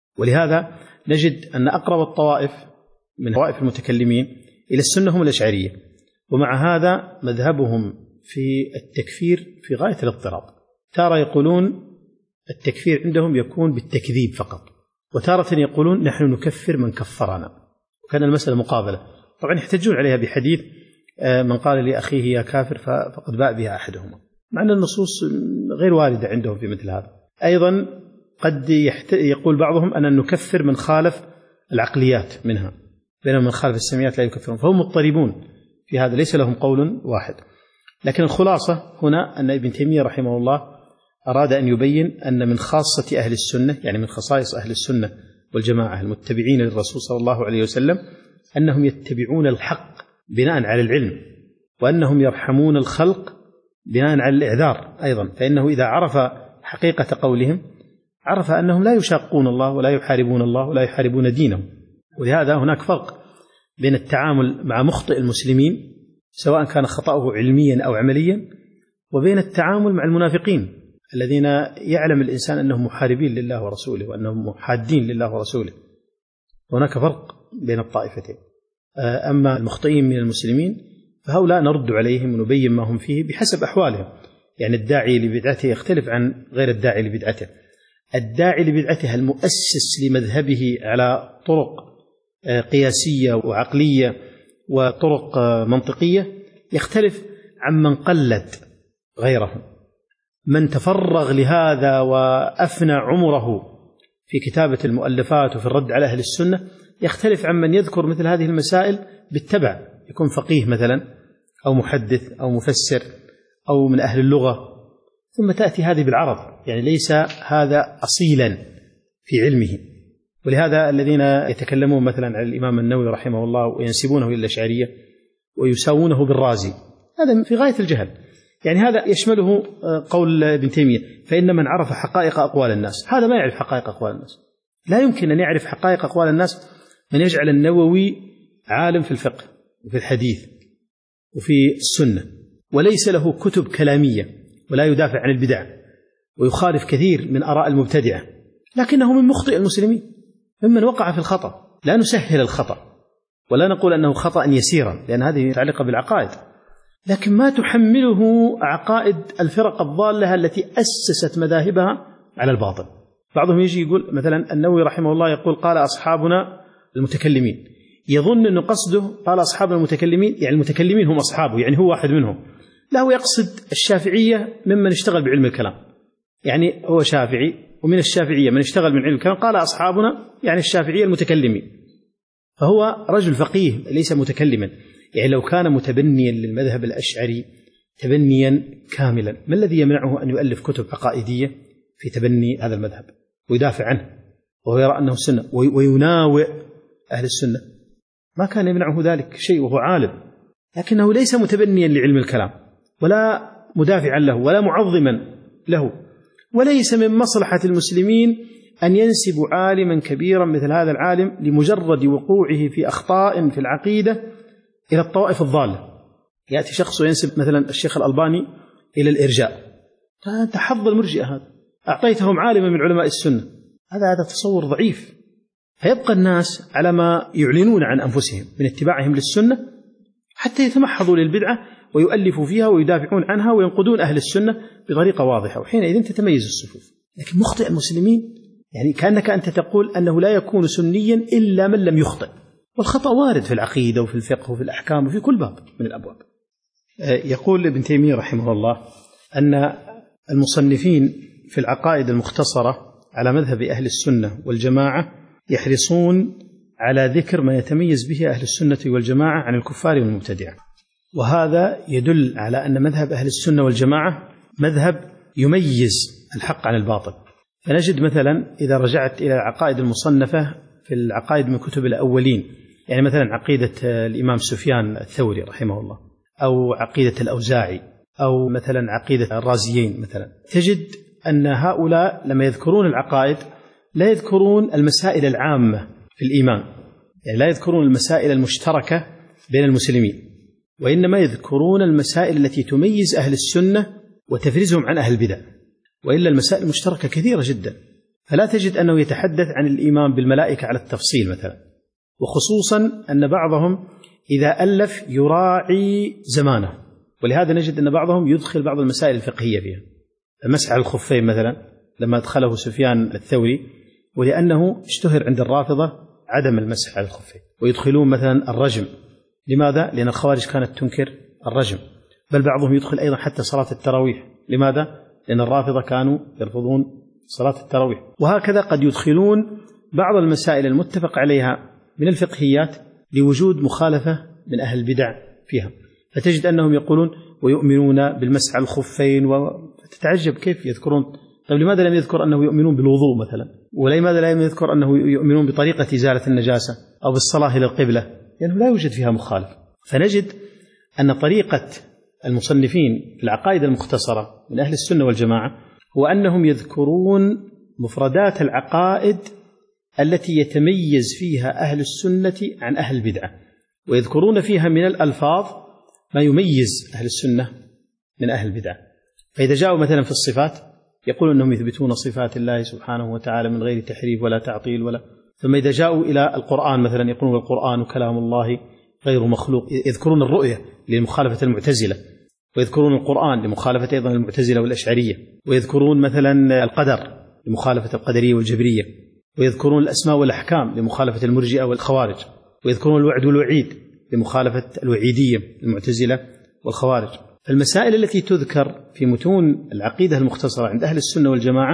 ولهذا نجد أن أقرب الطوائف من طوائف المتكلمين إلى السنة هم الأشعرية، ومع هذا مذهبهم في التكفير في غاية الاضطراب. تارة يقولون التكفير عندهم يكون بالتكذيب فقط، وتارة يقولون نحن نكفر من كفرنا، وكان المسألة مقابلة. طبعا يحتجون عليها بحديث من قال لأخيه يا كافر فقد باء بها أحدهما، مع أن النصوص غير واردة عندهم في مثل هذا. أيضا قد يقول بعضهم أن نكفر من خالف العقليات منها، بينما من خالف السمعيات لا يكفرون، فهم مضطربون في هذا، ليس لهم قول واحد. لكن الخلاصة هنا أن ابن تيمية رحمه الله أراد أن يبين أن من خاصة أهل السنة، يعني من خصائص أهل السنة والجماعة المتبعين للرسول صلى الله عليه وسلم، أنهم يتبعون الحق بناء على العلم، وأنهم يرحمون الخلق بناء على الإعذار أيضا، فإنه إذا عرف حقيقة قولهم عرف أنهم لا يشاقون الله ولا يحاربون الله ولا يحاربون دينه. ولهذا هناك فرق بين التعامل مع مخطئ المسلمين سواء كان خطأه علميا أو عمليا، وبين التعامل مع المنافقين الذين يعلم الإنسان أنهم محاربين لله ورسوله وأنهم محادين لله ورسوله. هناك فرق بين الطائفتين. أما المخطئين من المسلمين فهؤلاء نرد عليهم ونبين ما هم فيه بحسب أحوالهم، يعني الداعي لبدعته يختلف عن غير الداعي لبدعته. الداعي لبدعته المؤسس لمذهبه على طرق قياسية وعقلية وطرق منطقية يختلف عن من قلد غيره. من تفرغ لهذا وأفنى عمره في كتابة المؤلفات وفي الرد على أهل السنة يختلف عن من يذكر مثل هذه المسائل بالتبع، يكون فقيه مثلا أو محدث أو مفسر أو من أهل اللغة، ثم تأتي هذه بالعرض، يعني ليس هذا أصيلا في علمه. ولهذا الذين يتكلمون مثلا عن الإمام النووي رحمه الله وينسبونه إلى الأشعرية ويساوونه بالرازي، هذا في غاية الجهل. يعني هذا يشمله قول ابن تيمية فإن من عرف حقائق أقوال الناس، هذا ما يعرف حقائق أقوال الناس. لا يمكن أن يعرف حقائق أقوال الناس من يجعل النووي عالم في الفقه وفي الحديث وفي السنة وليس له كتب كلامية ولا يدافع عن البدع ويخالف كثير من آراء المبتدعة، لكنه من مخطئ المسلمين ممن وقع في الخطأ. لا نسهل الخطأ ولا نقول أنه خطأ يسيرا لأن هذه متعلقة بالعقائد، لكن ما تحمله عقائد الفرق الضالة التي أسست مذاهبها على الباطل. بعضهم يجي يقول مثلا النووي رحمه الله يقول قال أصحابنا المتكلمين، يظن أنه قصده قال أصحاب المتكلمين يعني المتكلمين هم أصحابه، يعني هو واحد منهم. لا، هو يقصد الشافعية ممن اشتغل بعلم الكلام، يعني هو شافعي ومن الشافعية من اشتغل من علم الكلام، قال أصحابنا يعني الشافعية المتكلمين، فهو رجل فقيه ليس متكلما. يعني لو كان متبنيا للمذهب الأشعري تبنيا كاملا، ما الذي يمنعه أن يؤلف كتب عقائدية في تبني هذا المذهب ويدافع عنه وهو يرى أنه السنة ويناوئ أهل السنة؟ ما كان يمنعه ذلك شيء وهو عالم، لكنه ليس متبنيا لعلم الكلام ولا مدافعا له ولا معظما له. وليس من مصلحة المسلمين أن ينسبوا عالما كبيرا مثل هذا العالم لمجرد وقوعه في أخطاء في العقيدة إلى الطوائف الضالة. يأتي شخص وينسب مثلا الشيخ الألباني إلى الإرجاء، أنت حظ المرجئة هذا، أعطيتهم عالما من علماء السنة، هذا هذا تصور ضعيف. فيبقى الناس على ما يعلنون عن أنفسهم من اتباعهم للسنة حتى يتمحضوا للبدعة ويؤلفوا فيها ويدافعون عنها وينقدون أهل السنة بطريقة واضحة، وحينئذ تتميز الصفوف. لكن مخطئ المسلمين يعني كأنك أنت تقول أنه لا يكون سنيا إلا من لم يخطئ، والخطأ وارد في العقيدة وفي الفقه وفي الأحكام وفي كل باب من الأبواب. يقول ابن تيمية رحمه الله أن المصنفين في العقائد المختصرة على مذهب أهل السنة والجماعة يحرصون على ذكر ما يتميز به أهل السنة والجماعة عن الكفار والمبتدعة، وهذا يدل على أن مذهب أهل السنة والجماعة مذهب يميز الحق عن الباطل. فنجد مثلا إذا رجعت إلى العقائد المصنفة في العقائد من كتب الأولين، يعني مثلا عقيدة الإمام سفيان الثوري رحمه الله، أو عقيدة الأوزاعي، أو مثلا عقيدة الرازيين مثلا، تجد أن هؤلاء لما يذكرون العقائد لا يذكرون المسائل العامة في الإيمان، يعني لا يذكرون المسائل المشتركة بين المسلمين، وإنما يذكرون المسائل التي تميز أهل السنة وتفرزهم عن أهل البدع. وإلا المسائل المشتركة كثيرة جدا، فلا تجد أنه يتحدث عن الإيمان بالملائكة على التفصيل مثلا، وخصوصا أن بعضهم إذا ألف يراعي زمانه، ولهذا نجد أن بعضهم يدخل بعض المسائل الفقهية فيها. المسح على الخفين مثلا لما أدخله سفيان الثوري، ولأنه اشتهر عند الرافضة عدم المسح على الخفين، ويدخلون مثلا الرجم. لماذا؟ لأن الخوارج كانت تنكر الرجم. بل بعضهم يدخل أيضا حتى صلاة التراويح. لماذا؟ لأن الرافضة كانوا يرفضون صلاة التراويح. وهكذا قد يدخلون بعض المسائل المتفق عليها من الفقهيات لوجود مخالفة من أهل البدع فيها، فتجد أنهم يقولون ويؤمنون بالمسح على الخفين، وتتعجب كيف يذكرون. طيب لماذا لم يذكر أنه يؤمنون بالوضوء مثلا؟ ولماذا لم يذكر أنه يؤمنون بطريقة إزالة النجاسة أو بالصلاة إلى القبلة؟ لأنه لا يوجد فيها مخالف. فنجد أن طريقة المصنفين في العقائد المختصرة من أهل السنة والجماعة هو أنهم يذكرون مفردات العقائد التي يتميز فيها أهل السنة عن أهل البدعة، ويذكرون فيها من الألفاظ ما يميز أهل السنة من أهل البدعة. فإذا جاءوا مثلا في الصفات يقولون أنهم يثبتون صفات الله سبحانه وتعالى من غير تحريف ولا تعطيل ولا. ثم إذا جاءوا إلى القرآن مثلا يقولون القرآن كلام الله غير مخلوق، يذكرون الرؤية لمخالفة المعتزلة، ويذكرون القرآن لمخالفة أيضا المعتزلة والأشعرية، ويذكرون مثلا القدر لمخالفة القدرية والجبرية، ويذكرون الأسماء والأحكام لمخالفة المرجئة والخوارج، ويذكرون الوعد والوعيد لمخالفة الوعيدية المعتزلة والخوارج. فالمسائل التي تذكر في متون العقيدة المختصرة عند أهل السنة والجماعة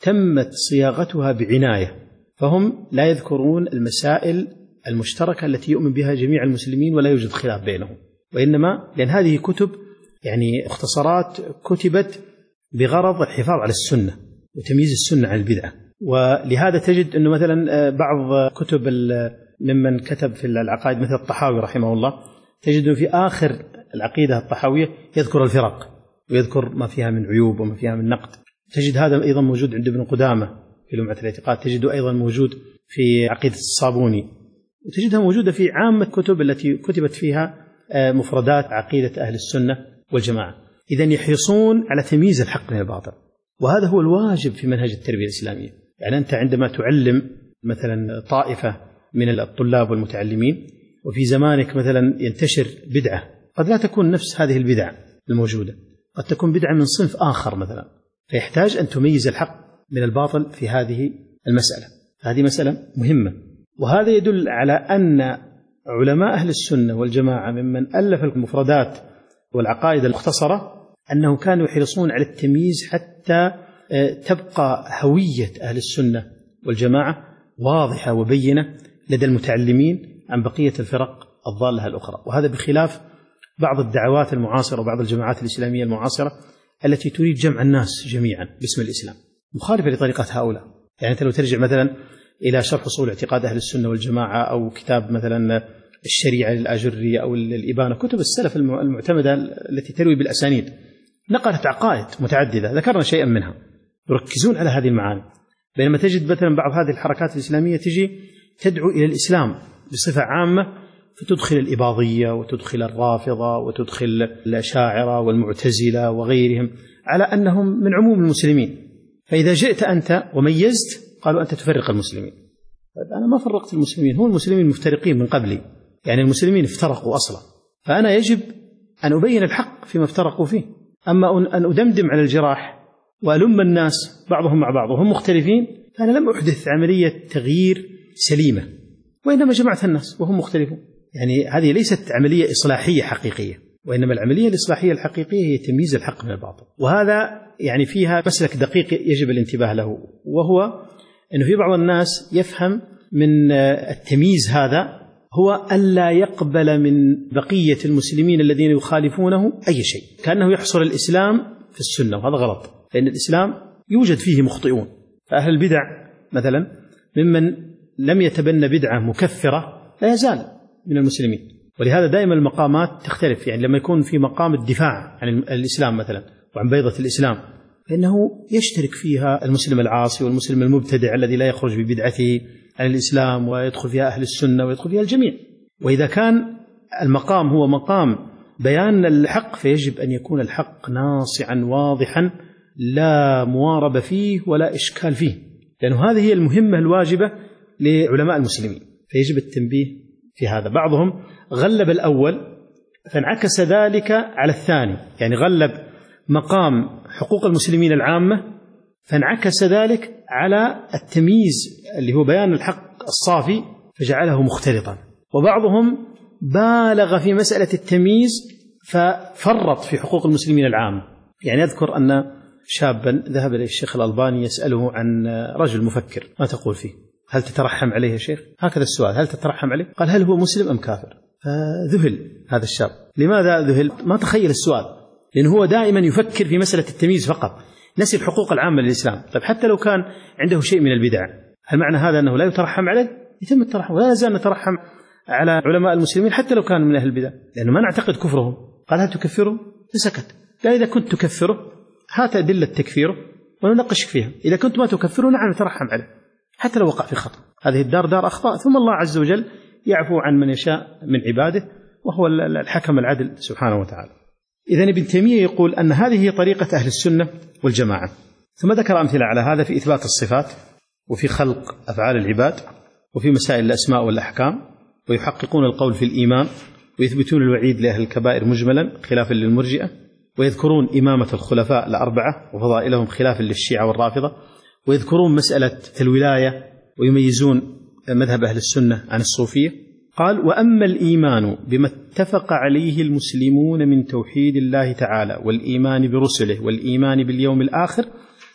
تمت صياغتها بعناية، فهم لا يذكرون المسائل المشتركة التي يؤمن بها جميع المسلمين ولا يوجد خلاف بينهم، وإنما لأن هذه كتب يعني اختصارات كتبت بغرض الحفاظ على السنة وتمييز السنة عن البدعة. ولهذا تجد أنه مثلا بعض كتب ممن كتب في العقائد مثل الطحاوي رحمه الله، تجد في آخر العقيدة الطحاوية يذكر الفرق ويذكر ما فيها من عيوب وما فيها من نقد. تجد هذا أيضا موجود عند ابن قدامة في لمعة الاعتقاد، تجده أيضا موجود في عقيدة الصابوني، وتجدها موجودة في عامة كتب التي كتبت فيها مفردات عقيدة أهل السنة والجماعة. إذن يحرصون على تمييز الحق من الباطل، وهذا هو الواجب في منهج التربية الإسلامية. يعني أنت عندما تعلم مثلا طائفة من الطلاب والمتعلمين، وفي زمانك مثلا ينتشر بدعة، قد لا تكون نفس هذه البدع الموجودة، قد تكون بدعة من صنف آخر مثلا، فيحتاج أن تميز الحق من الباطل في هذه المسألة. هذه مسألة مهمة، وهذا يدل على أن علماء أهل السنة والجماعة ممن ألف المفردات والعقائد المختصرة أنهم كانوا يحرصون على التمييز حتى تبقى هوية أهل السنة والجماعة واضحة وبينة لدى المتعلمين عن بقية الفرق الضالة الأخرى. وهذا بخلاف بعض الدعوات المعاصرة وبعض الجماعات الإسلامية المعاصرة التي تريد جمع الناس جميعا باسم الإسلام، مخالفة لطريقة هؤلاء. يعني أنت لو ترجع مثلا إلى شرح أصول اعتقاد أهل السنة والجماعة، أو كتاب مثلا الشريعة للآجري، أو الإبانة، كتب السلف المعتمدة التي تروي بالأسانيد، نقلت عقائد متعددة، ذكرنا شيئا منها، يركزون على هذه المعاني. بينما تجد مثلا بعض هذه الحركات الإسلامية تجي تدعو إلى الإسلام بصفة عامة، فتدخل الإباضية وتدخل الرافضة وتدخل الأشاعرة والمعتزلة وغيرهم على أنهم من عموم المسلمين، فإذا جئت أنت وميزت قالوا أنت تفرق المسلمين. أنا ما فرقت المسلمين، هم المسلمين مفترقين من قبلي، يعني المسلمين افترقوا أصلا، فأنا يجب أن أبين الحق فيما افترقوا فيه. أما أن أدمدم على الجراح وألم الناس بعضهم مع بعض وهم مختلفين، فأنا لم أحدث عملية تغيير سليمة، وإنما جمعت الناس وهم مختلفون. يعني هذه ليست عملية إصلاحية حقيقية، وإنما العملية الإصلاحية الحقيقية هي تمييز الحق من الباطل. وهذا يعني فيها مسلك دقيق يجب الانتباه له، وهو أنه في بعض الناس يفهم من التمييز هذا هو ألا يقبل من بقية المسلمين الذين يخالفونه أي شيء، كأنه يحصر الإسلام في السنة، وهذا غلط، لأن الإسلام يوجد فيه مخطئون. فأهل البدع مثلا ممن لم يتبنى بدعة مكفرة لا يزال من المسلمين، ولهذا دائما المقامات تختلف. يعني لما يكون في مقام الدفاع عن الإسلام مثلا وعن بيضة الإسلام، فإنه يشترك فيها المسلم العاصي والمسلم المبتدع الذي لا يخرج ببدعته عن الإسلام، ويدخل فيها أهل السنة ويدخل فيها الجميع. وإذا كان المقام هو مقام بيان الحق، فيجب أن يكون الحق ناصعا واضحا لا مواربة فيه ولا إشكال فيه، لأنه هذه هي المهمة الواجبة لعلماء المسلمين، فيجب التنبيه في هذا. بعضهم غلب الأول فانعكس ذلك على الثاني، يعني غلب مقام حقوق المسلمين العامة فانعكس ذلك على التمييز اللي هو بيان الحق الصافي فجعله مختلطا. وبعضهم بالغ في مسألة التمييز ففرط في حقوق المسلمين العامة. يعني أذكر أن شابا ذهب إلى الشيخ الألباني يسأله عن رجل مفكر، ما تقول فيه؟ هل تترحم عليه يا شيخ؟ هكذا السؤال، هل تترحم عليه؟ قال هل هو مسلم أم كافر؟ فذهل هذا الشاب. لماذا ذهل؟ ما تخيل السؤال، لأنه هو دائما يفكر في مسألة التمييز فقط، نسي الحقوق العامة للإسلام. طيب حتى لو كان عنده شيء من البدع، هل معنى هذا أنه لا يترحم عليه؟ يتم الترحم، ولا نزال نترحم على علماء المسلمين حتى لو كان من أهل البدع، لأنه ما نعتقد كفرهم. قال هل تكفره؟ فسكت. قال إذا كنت تكفره هات أدلة تكفيره ونناقش فيها، إذا كنت ما تكفره نعم نترحم عليه حتى لو وقع في خطأ. هذه الدار دار أخطاء، ثم الله عز وجل يعفو عن من يشاء من عباده، وهو الحكم العدل سبحانه وتعالى. إذن ابن تيمية يقول أن هذه هي طريقة أهل السنة والجماعة. ثم ذكر أمثلة على هذا في إثبات الصفات، وفي خلق أفعال العباد، وفي مسائل الأسماء والأحكام، ويحققون القول في الإيمان، ويثبتون الوعيد لأهل الكبائر مجملا خلافا للمرجئة، ويذكرون إمامة الخلفاء الأربعة وفضائلهم خلافا للشيعة والرافضة، ويذكرون مسألة الولاية، ويميزون مذهب أهل السنة عن الصوفية. قال وأما الإيمان بما اتفق عليه المسلمون من توحيد الله تعالى والإيمان برسله والإيمان باليوم الآخر،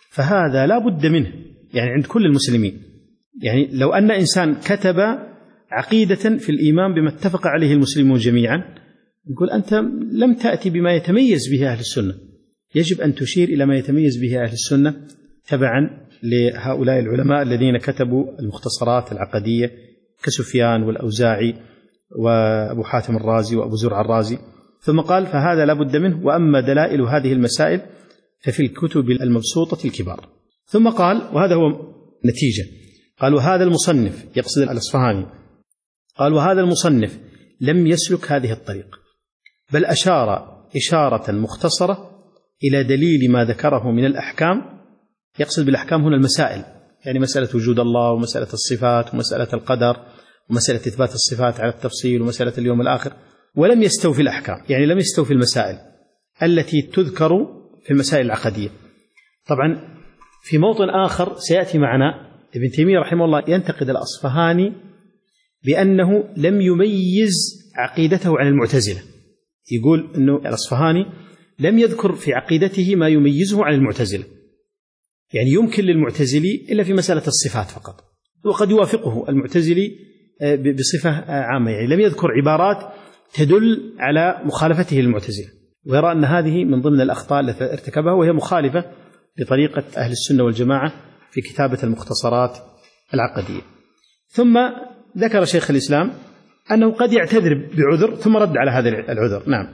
فهذا لا بد منه يعني عند كل المسلمين. يعني لو أن إنسان كتب عقيدة في الإيمان بما اتفق عليه المسلمون جميعا، نقول أنت لم تأتي بما يتميز به أهل السنة، يجب أن تشير إلى ما يتميز به أهل السنة تبعا لهؤلاء العلماء الذين كتبوا المختصرات العقدية كسفيان والأوزاعي وأبو حاتم الرازي وأبو زرع الرازي. ثم قال فهذا لا بد منه، وأما دلائل هذه المسائل ففي الكتب المبسوطة الكبار. ثم قال وهذا هو نتيجة، قال وهذا المصنف، يقصد الأصفهاني، قال وهذا المصنف لم يسلك هذه الطريق، بل أشار إشارة مختصرة إلى دليل ما ذكره من الأحكام. يقصد بالأحكام هنا المسائل، يعني مسألة وجود الله ومسألة الصفات ومسألة القدر ومسألة إثبات الصفات على التفصيل ومسألة اليوم الآخر، ولم يستوفي الأحكام، يعني لم يستوفي المسائل التي تذكر في المسائل العقدية. طبعا في موطن آخر سيأتي معنا ابن تيمية رحمه الله ينتقد الأصفهاني بأنه لم يميز عقيدته عن المعتزلة، يقول أنه الأصفهاني لم يذكر في عقيدته ما يميزه عن المعتزلة، يعني يمكن للمعتزلي إلا في مسألة الصفات فقط، وقد يوافقه المعتزلي بصفة عامة، يعني لم يذكر عبارات تدل على مخالفته للمعتزلة، ويرى أن هذه من ضمن الأخطاء التي ارتكبها، وهي مخالفة لطريقة أهل السنة والجماعة في كتابة المختصرات العقدية. ثم ذكر شيخ الإسلام أنه قد يعتذر بعذر ثم رد على هذا العذر. نعم.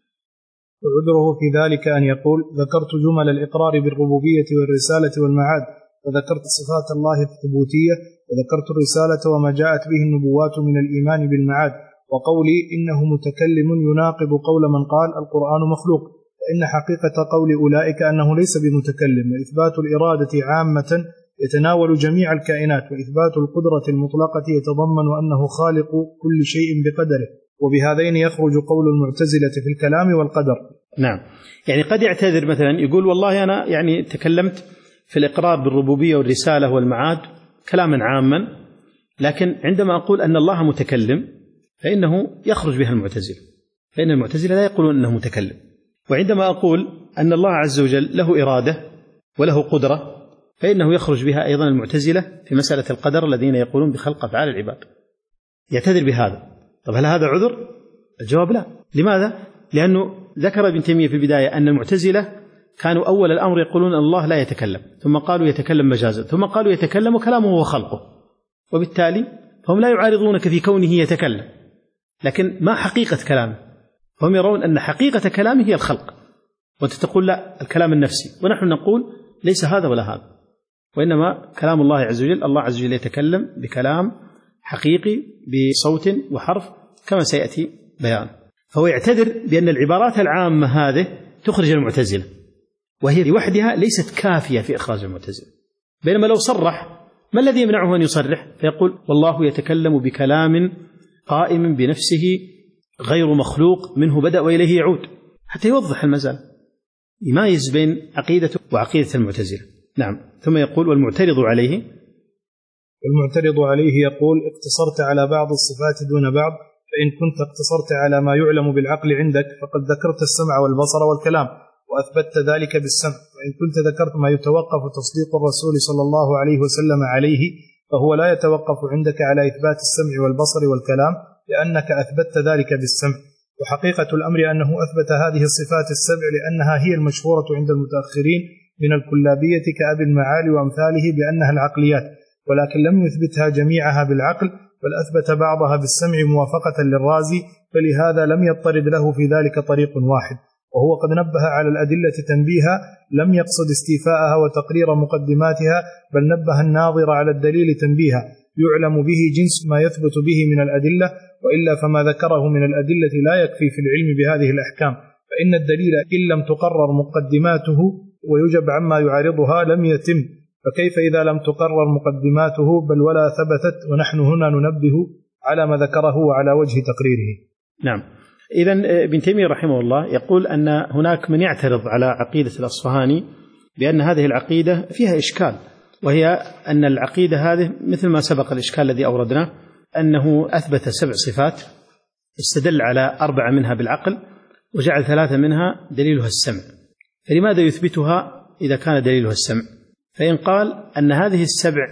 وعذره في ذلك أن يقول ذكرت جمل الإقرار بالربوبية والرسالة والمعاد، وذكرت صفات الله الثبوتية، وذكرت الرسالة وما جاءت به النبوات من الإيمان بالمعاد، وقولي إنه متكلم يناقض قول من قال القرآن مخلوق، فإن حقيقة قول أولئك أنه ليس بمتكلم، وإثبات الإرادة عامة يتناول جميع الكائنات، وإثبات القدرة المطلقة يتضمن أنه خالق كل شيء بقدره، وبهذين يخرج قول المعتزلة في الكلام والقدر. نعم، يعني قد يعتذر مثلا يقول والله أنا يعني تكلمت في الإقرار بالربوبية والرسالة والمعاد كلاما عاما، لكن عندما أقول أن الله متكلم فإنه يخرج بها المعتزلة، فإن المعتزلة لا يقولون أنه متكلم. وعندما أقول أن الله عز وجل له إرادة وله قدرة فإنه يخرج بها أيضا المعتزلة في مسألة القدر الذين يقولون بخلق أفعال العباد. يعتذر بهذا. طب هل هذا عذر؟ الجواب لا. لماذا؟ لأنه ذكر ابن تيمية في البداية أن المعتزلة كانوا أول الأمر يقولون أن الله لا يتكلم، ثم قالوا يتكلم مجازا، ثم قالوا يتكلم وكلامه هو خلقه، وبالتالي فهم لا يعارضونك في كونه يتكلم، لكن ما حقيقة كلامه؟ فهم يرون أن حقيقة كلامه هي الخلق، وأنت تقول لا الكلام النفسي، ونحن نقول ليس هذا ولا هذا، وإنما كلام الله عز وجل، الله عز وجل يتكلم بكلام حقيقي بصوت وحرف كما سيأتي بيان. فهو يعتذر بأن العبارات العامة هذه تخرج المعتزلة، وهي لوحدها ليست كافية في إخراج المعتزلة، بينما لو صرح ما الذي يمنعه أن يصرح؟ فيقول والله يتكلم بكلام قائم بنفسه غير مخلوق منه بدأ وإليه يعود، حتى يوضح المسألة، يميز بين عقيدته وعقيدة المعتزلة. نعم. ثم يقول والمعترض عليه والمعترض عليه يقول اقتصرت على بعض الصفات دون بعض، فإن كنت اقتصرت على ما يعلم بالعقل عندك فقد ذكرت السمع والبصر والكلام وأثبتت ذلك بالسمع، وإن كنت ذكرت ما يتوقف تصديق الرسول صلى الله عليه وسلم عليه فهو لا يتوقف عندك على إثبات السمع والبصر والكلام لأنك أثبتت ذلك بالسمع. وحقيقة الأمر أنه أثبت هذه الصفات السبع لأنها هي المشهورة عند المتأخرين من الكلابية كأبي المعالي وأمثاله بأنها العقليات، ولكن لم يثبتها جميعها بالعقل، بل أثبت بعضها بالسمع موافقة للرازي، فلهذا لم يضطرد له في ذلك طريق واحد. وهو قد نبه على الأدلة تنبيها لم يقصد استيفاءها وتقرير مقدماتها، بل نبه الناظر على الدليل تنبيها يعلم به جنس ما يثبت به من الأدلة، وإلا فما ذكره من الأدلة لا يكفي في العلم بهذه الأحكام، فإن الدليل إن لم تقرر مقدماته ويجب عما يعارضها لم يتم، فكيف إذا لم تقرر مقدماته بل ولا ثبتت، ونحن هنا ننبه على ما ذكره وعلى وجه تقريره. نعم. إذن ابن تيمية رحمه الله يقول أن هناك من يعترض على عقيدة الأصفهاني بأن هذه العقيدة فيها إشكال، وهي أن العقيدة هذه مثل ما سبق الإشكال الذي أوردناه، أنه أثبت سبع صفات استدل على أربعة منها بالعقل وجعل ثلاثة منها دليلها السمع، فلماذا يثبتها إذا كان دليلها السمع؟ فإن قال أن هذه السبع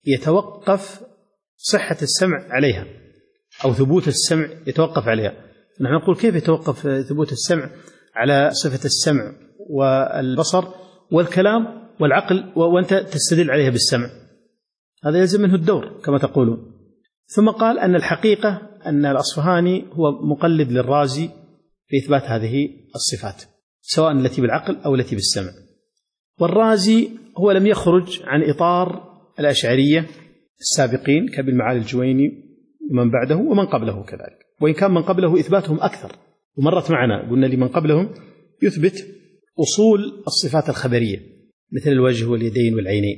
يتوقف صحة السمع عليها أو ثبوت السمع يتوقف عليها، نحن نقول كيف يتوقف ثبوت السمع على صفة السمع والبصر والكلام والعقل وأنت تستدل عليها بالسمع؟ هذا يلزم منه الدور كما تقولون. ثم قال أن الحقيقة أن الأصفهاني هو مقلد للرازي في إثبات هذه الصفات سواء التي بالعقل أو التي بالسمع. والرازي هو لم يخرج عن إطار الأشعرية السابقين كابن معالي الجويني ومن بعده ومن قبله كذلك، وإن كان من قبله إثباتهم أكثر، ومرت معنا قلنا لمن قبلهم يثبت أصول الصفات الخبرية مثل الوجه واليدين والعينين.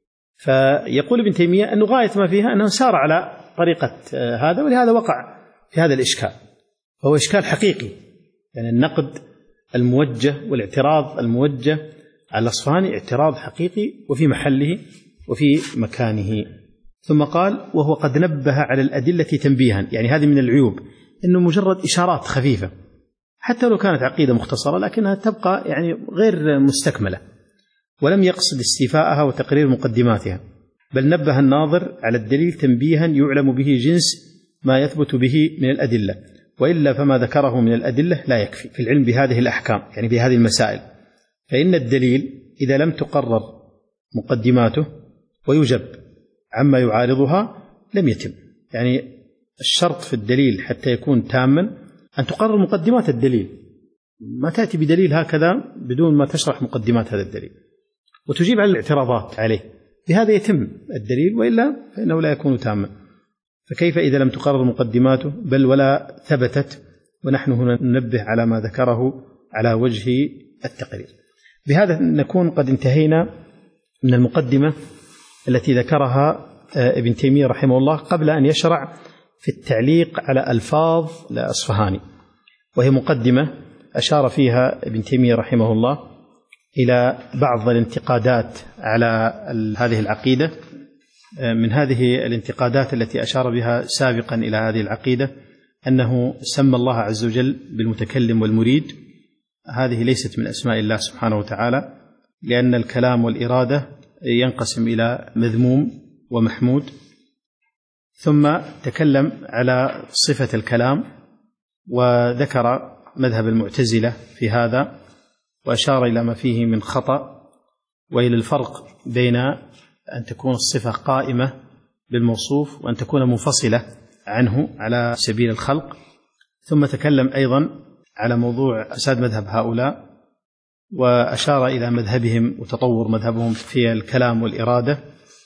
فيقول ابن تيمية أنه غاية ما فيها أنه سار على طريقة هذا، ولهذا وقع في هذا الإشكال، فهو إشكال حقيقي، يعني النقد الموجه والاعتراض الموجه على الأصفهاني اعتراض حقيقي وفي محله وفي مكانه. ثم قال وهو قد نبه على الأدلة تنبيها، يعني هذه من العيوب أنه مجرد إشارات خفيفة حتى لو كانت عقيدة مختصرة لكنها تبقى يعني غير مستكملة، ولم يقصد استيفاءها وتقرير مقدماتها، بل نبه الناظر على الدليل تنبيها يعلم به جنس ما يثبت به من الأدلة، وإلا فما ذكره من الأدلة لا يكفي في العلم بهذه الأحكام، يعني بهذه المسائل. فإن الدليل إذا لم تقرر مقدماته ويجب عما يعارضها لم يتم، يعني الشرط في الدليل حتى يكون تاما أن تقرر مقدمات الدليل، ما تأتي بدليل هكذا بدون ما تشرح مقدمات هذا الدليل وتجيب على الاعتراضات عليه، بهذا يتم الدليل، وإلا فإنه لا يكون تاما. فكيف إذا لم تقرر مقدماته بل ولا ثبتت، ونحن هنا ننبه على ما ذكره على وجه التقرير. بهذا نكون قد انتهينا من المقدمة التي ذكرها ابن تيمية رحمه الله قبل أن يشرع في التعليق على ألفاظ الأصفهاني، وهي مقدمة أشار فيها ابن تيمية رحمه الله إلى بعض الانتقادات على هذه العقيدة. من هذه الانتقادات التي أشار بها سابقا إلى هذه العقيدة أنه سمى الله عز وجل بالمتكلم والمريد، هذه ليست من أسماء الله سبحانه وتعالى، لأن الكلام والإرادة ينقسم إلى مذموم ومحمود. ثم تكلم على صفة الكلام وذكر مذهب المعتزلة في هذا، وأشار إلى ما فيه من خطأ وإلى الفرق بين أن تكون الصفة قائمة بالموصوف وأن تكون منفصلة عنه على سبيل الخلق. ثم تكلم أيضا على موضوع فساد مذهب هؤلاء، وأشار إلى مذهبهم وتطور مذهبهم في الكلام والإرادة،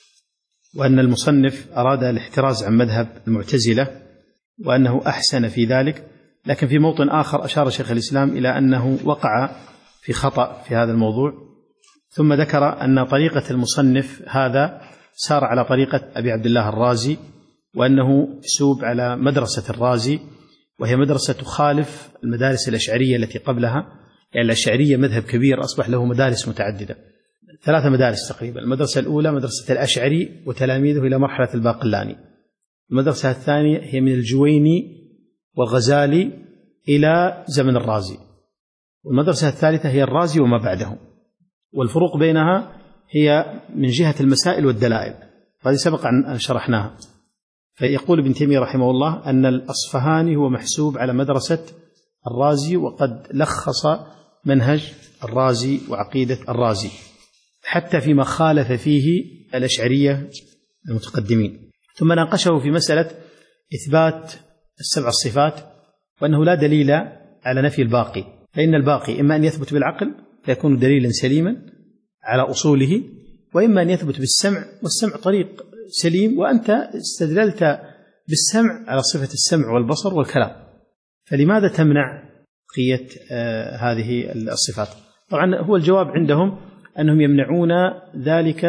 وأن المصنف أراد الاحتراز عن مذهب المعتزلة وأنه أحسن في ذلك. لكن في موطن آخر أشار شيخ الإسلام إلى أنه وقع في خطأ في هذا الموضوع، ثم ذكر أن طريقة المصنف هذا سار على طريقة أبي عبد الله الرازي، وأنه سوب على مدرسة الرازي، وهي مدرسة تخالف المدارس الأشعرية التي قبلها، يعني الأشعرية مذهب كبير أصبح له مدارس متعددة، ثلاثة مدارس تقريبا. المدرسة الأولى مدرسة الأشعري وتلاميذه إلى مرحلة الباقلاني، المدرسة الثانية هي من الجويني والغزالي إلى زمن الرازي، والمدرسة الثالثة هي الرازي وما بعده، والفروق بينها هي من جهة المسائل والدلائل، هذه سبق أن شرحناها. فيقول ابن تيمية رحمه الله أن الأصفهاني هو محسوب على مدرسة الرازي، وقد لخص منهج الرازي وعقيدة الرازي حتى فيما خالف فيه الأشعرية المتقدمين. ثم ناقشه في مسألة إثبات السبع الصفات، وأنه لا دليل على نفي الباقي، فإن الباقي إما أن يثبت بالعقل فيكون دليلا سليما على أصوله، وإما أن يثبت بالسمع، والسمع طريق سليم، وأنت استدللت بالسمع على صفة السمع والبصر والكلام، فلماذا تمنع بقية آه هذه الصفات؟ طبعا هو الجواب عندهم أنهم يمنعون ذلك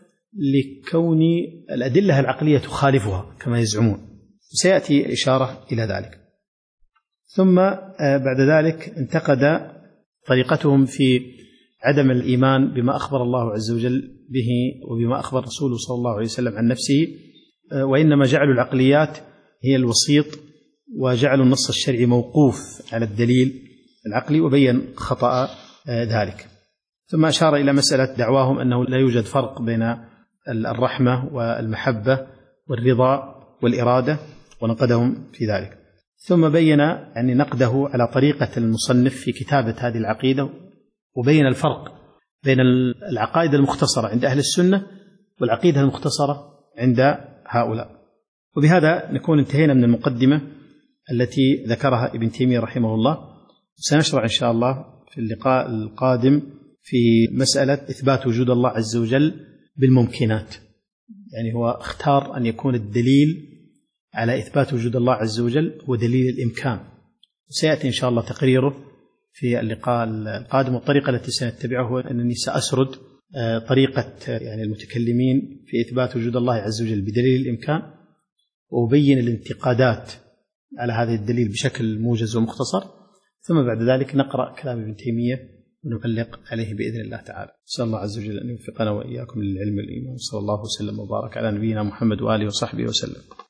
لكون الأدلة العقلية تخالفها كما يزعمون، سيأتي إشارة إلى ذلك. ثم آه بعد ذلك انتقد طريقتهم في عدم الإيمان بما أخبر الله عز وجل به وبما أخبر رسوله صلى الله عليه وسلم عن نفسه، آه وإنما جعلوا العقليات هي الوسيط، وجعلوا النص الشرعي موقوف على الدليل العقلي، وبين خطأ آه ذلك. ثم أشار إلى مسألة دعواهم أنه لا يوجد فرق بين الرحمة والمحبة والرضا والإرادة، ونقدهم في ذلك. ثم بين يعني نقده على طريقة المصنف في كتابة هذه العقيدة، وبين الفرق بين العقائد المختصرة عند أهل السنة والعقيدة المختصرة عند هؤلاء. وبهذا نكون انتهينا من المقدمة التي ذكرها ابن تيمية رحمه الله. سنشرع إن شاء الله في اللقاء القادم في مسألة إثبات وجود الله عز وجل بالممكنات، يعني هو اختار أن يكون الدليل على إثبات وجود الله عز وجل هو دليل الإمكان، وسيأتي إن شاء الله تقريره في اللقاء القادم. والطريقة التي سنتبعه هو أنني سأسرد طريقة يعني المتكلمين في إثبات وجود الله عز وجل بدليل الإمكان، وأبين الانتقادات على هذا الدليل بشكل موجز ومختصر، ثم بعد ذلك نقرأ كلام ابن تيمية ونعلق عليه بإذن الله تعالى. أسأل الله عز وجل أن يوفقنا وإياكم للعلم والإيمان. صلى الله وسلم وبارك على نبينا محمد وآله وصحبه وسلم.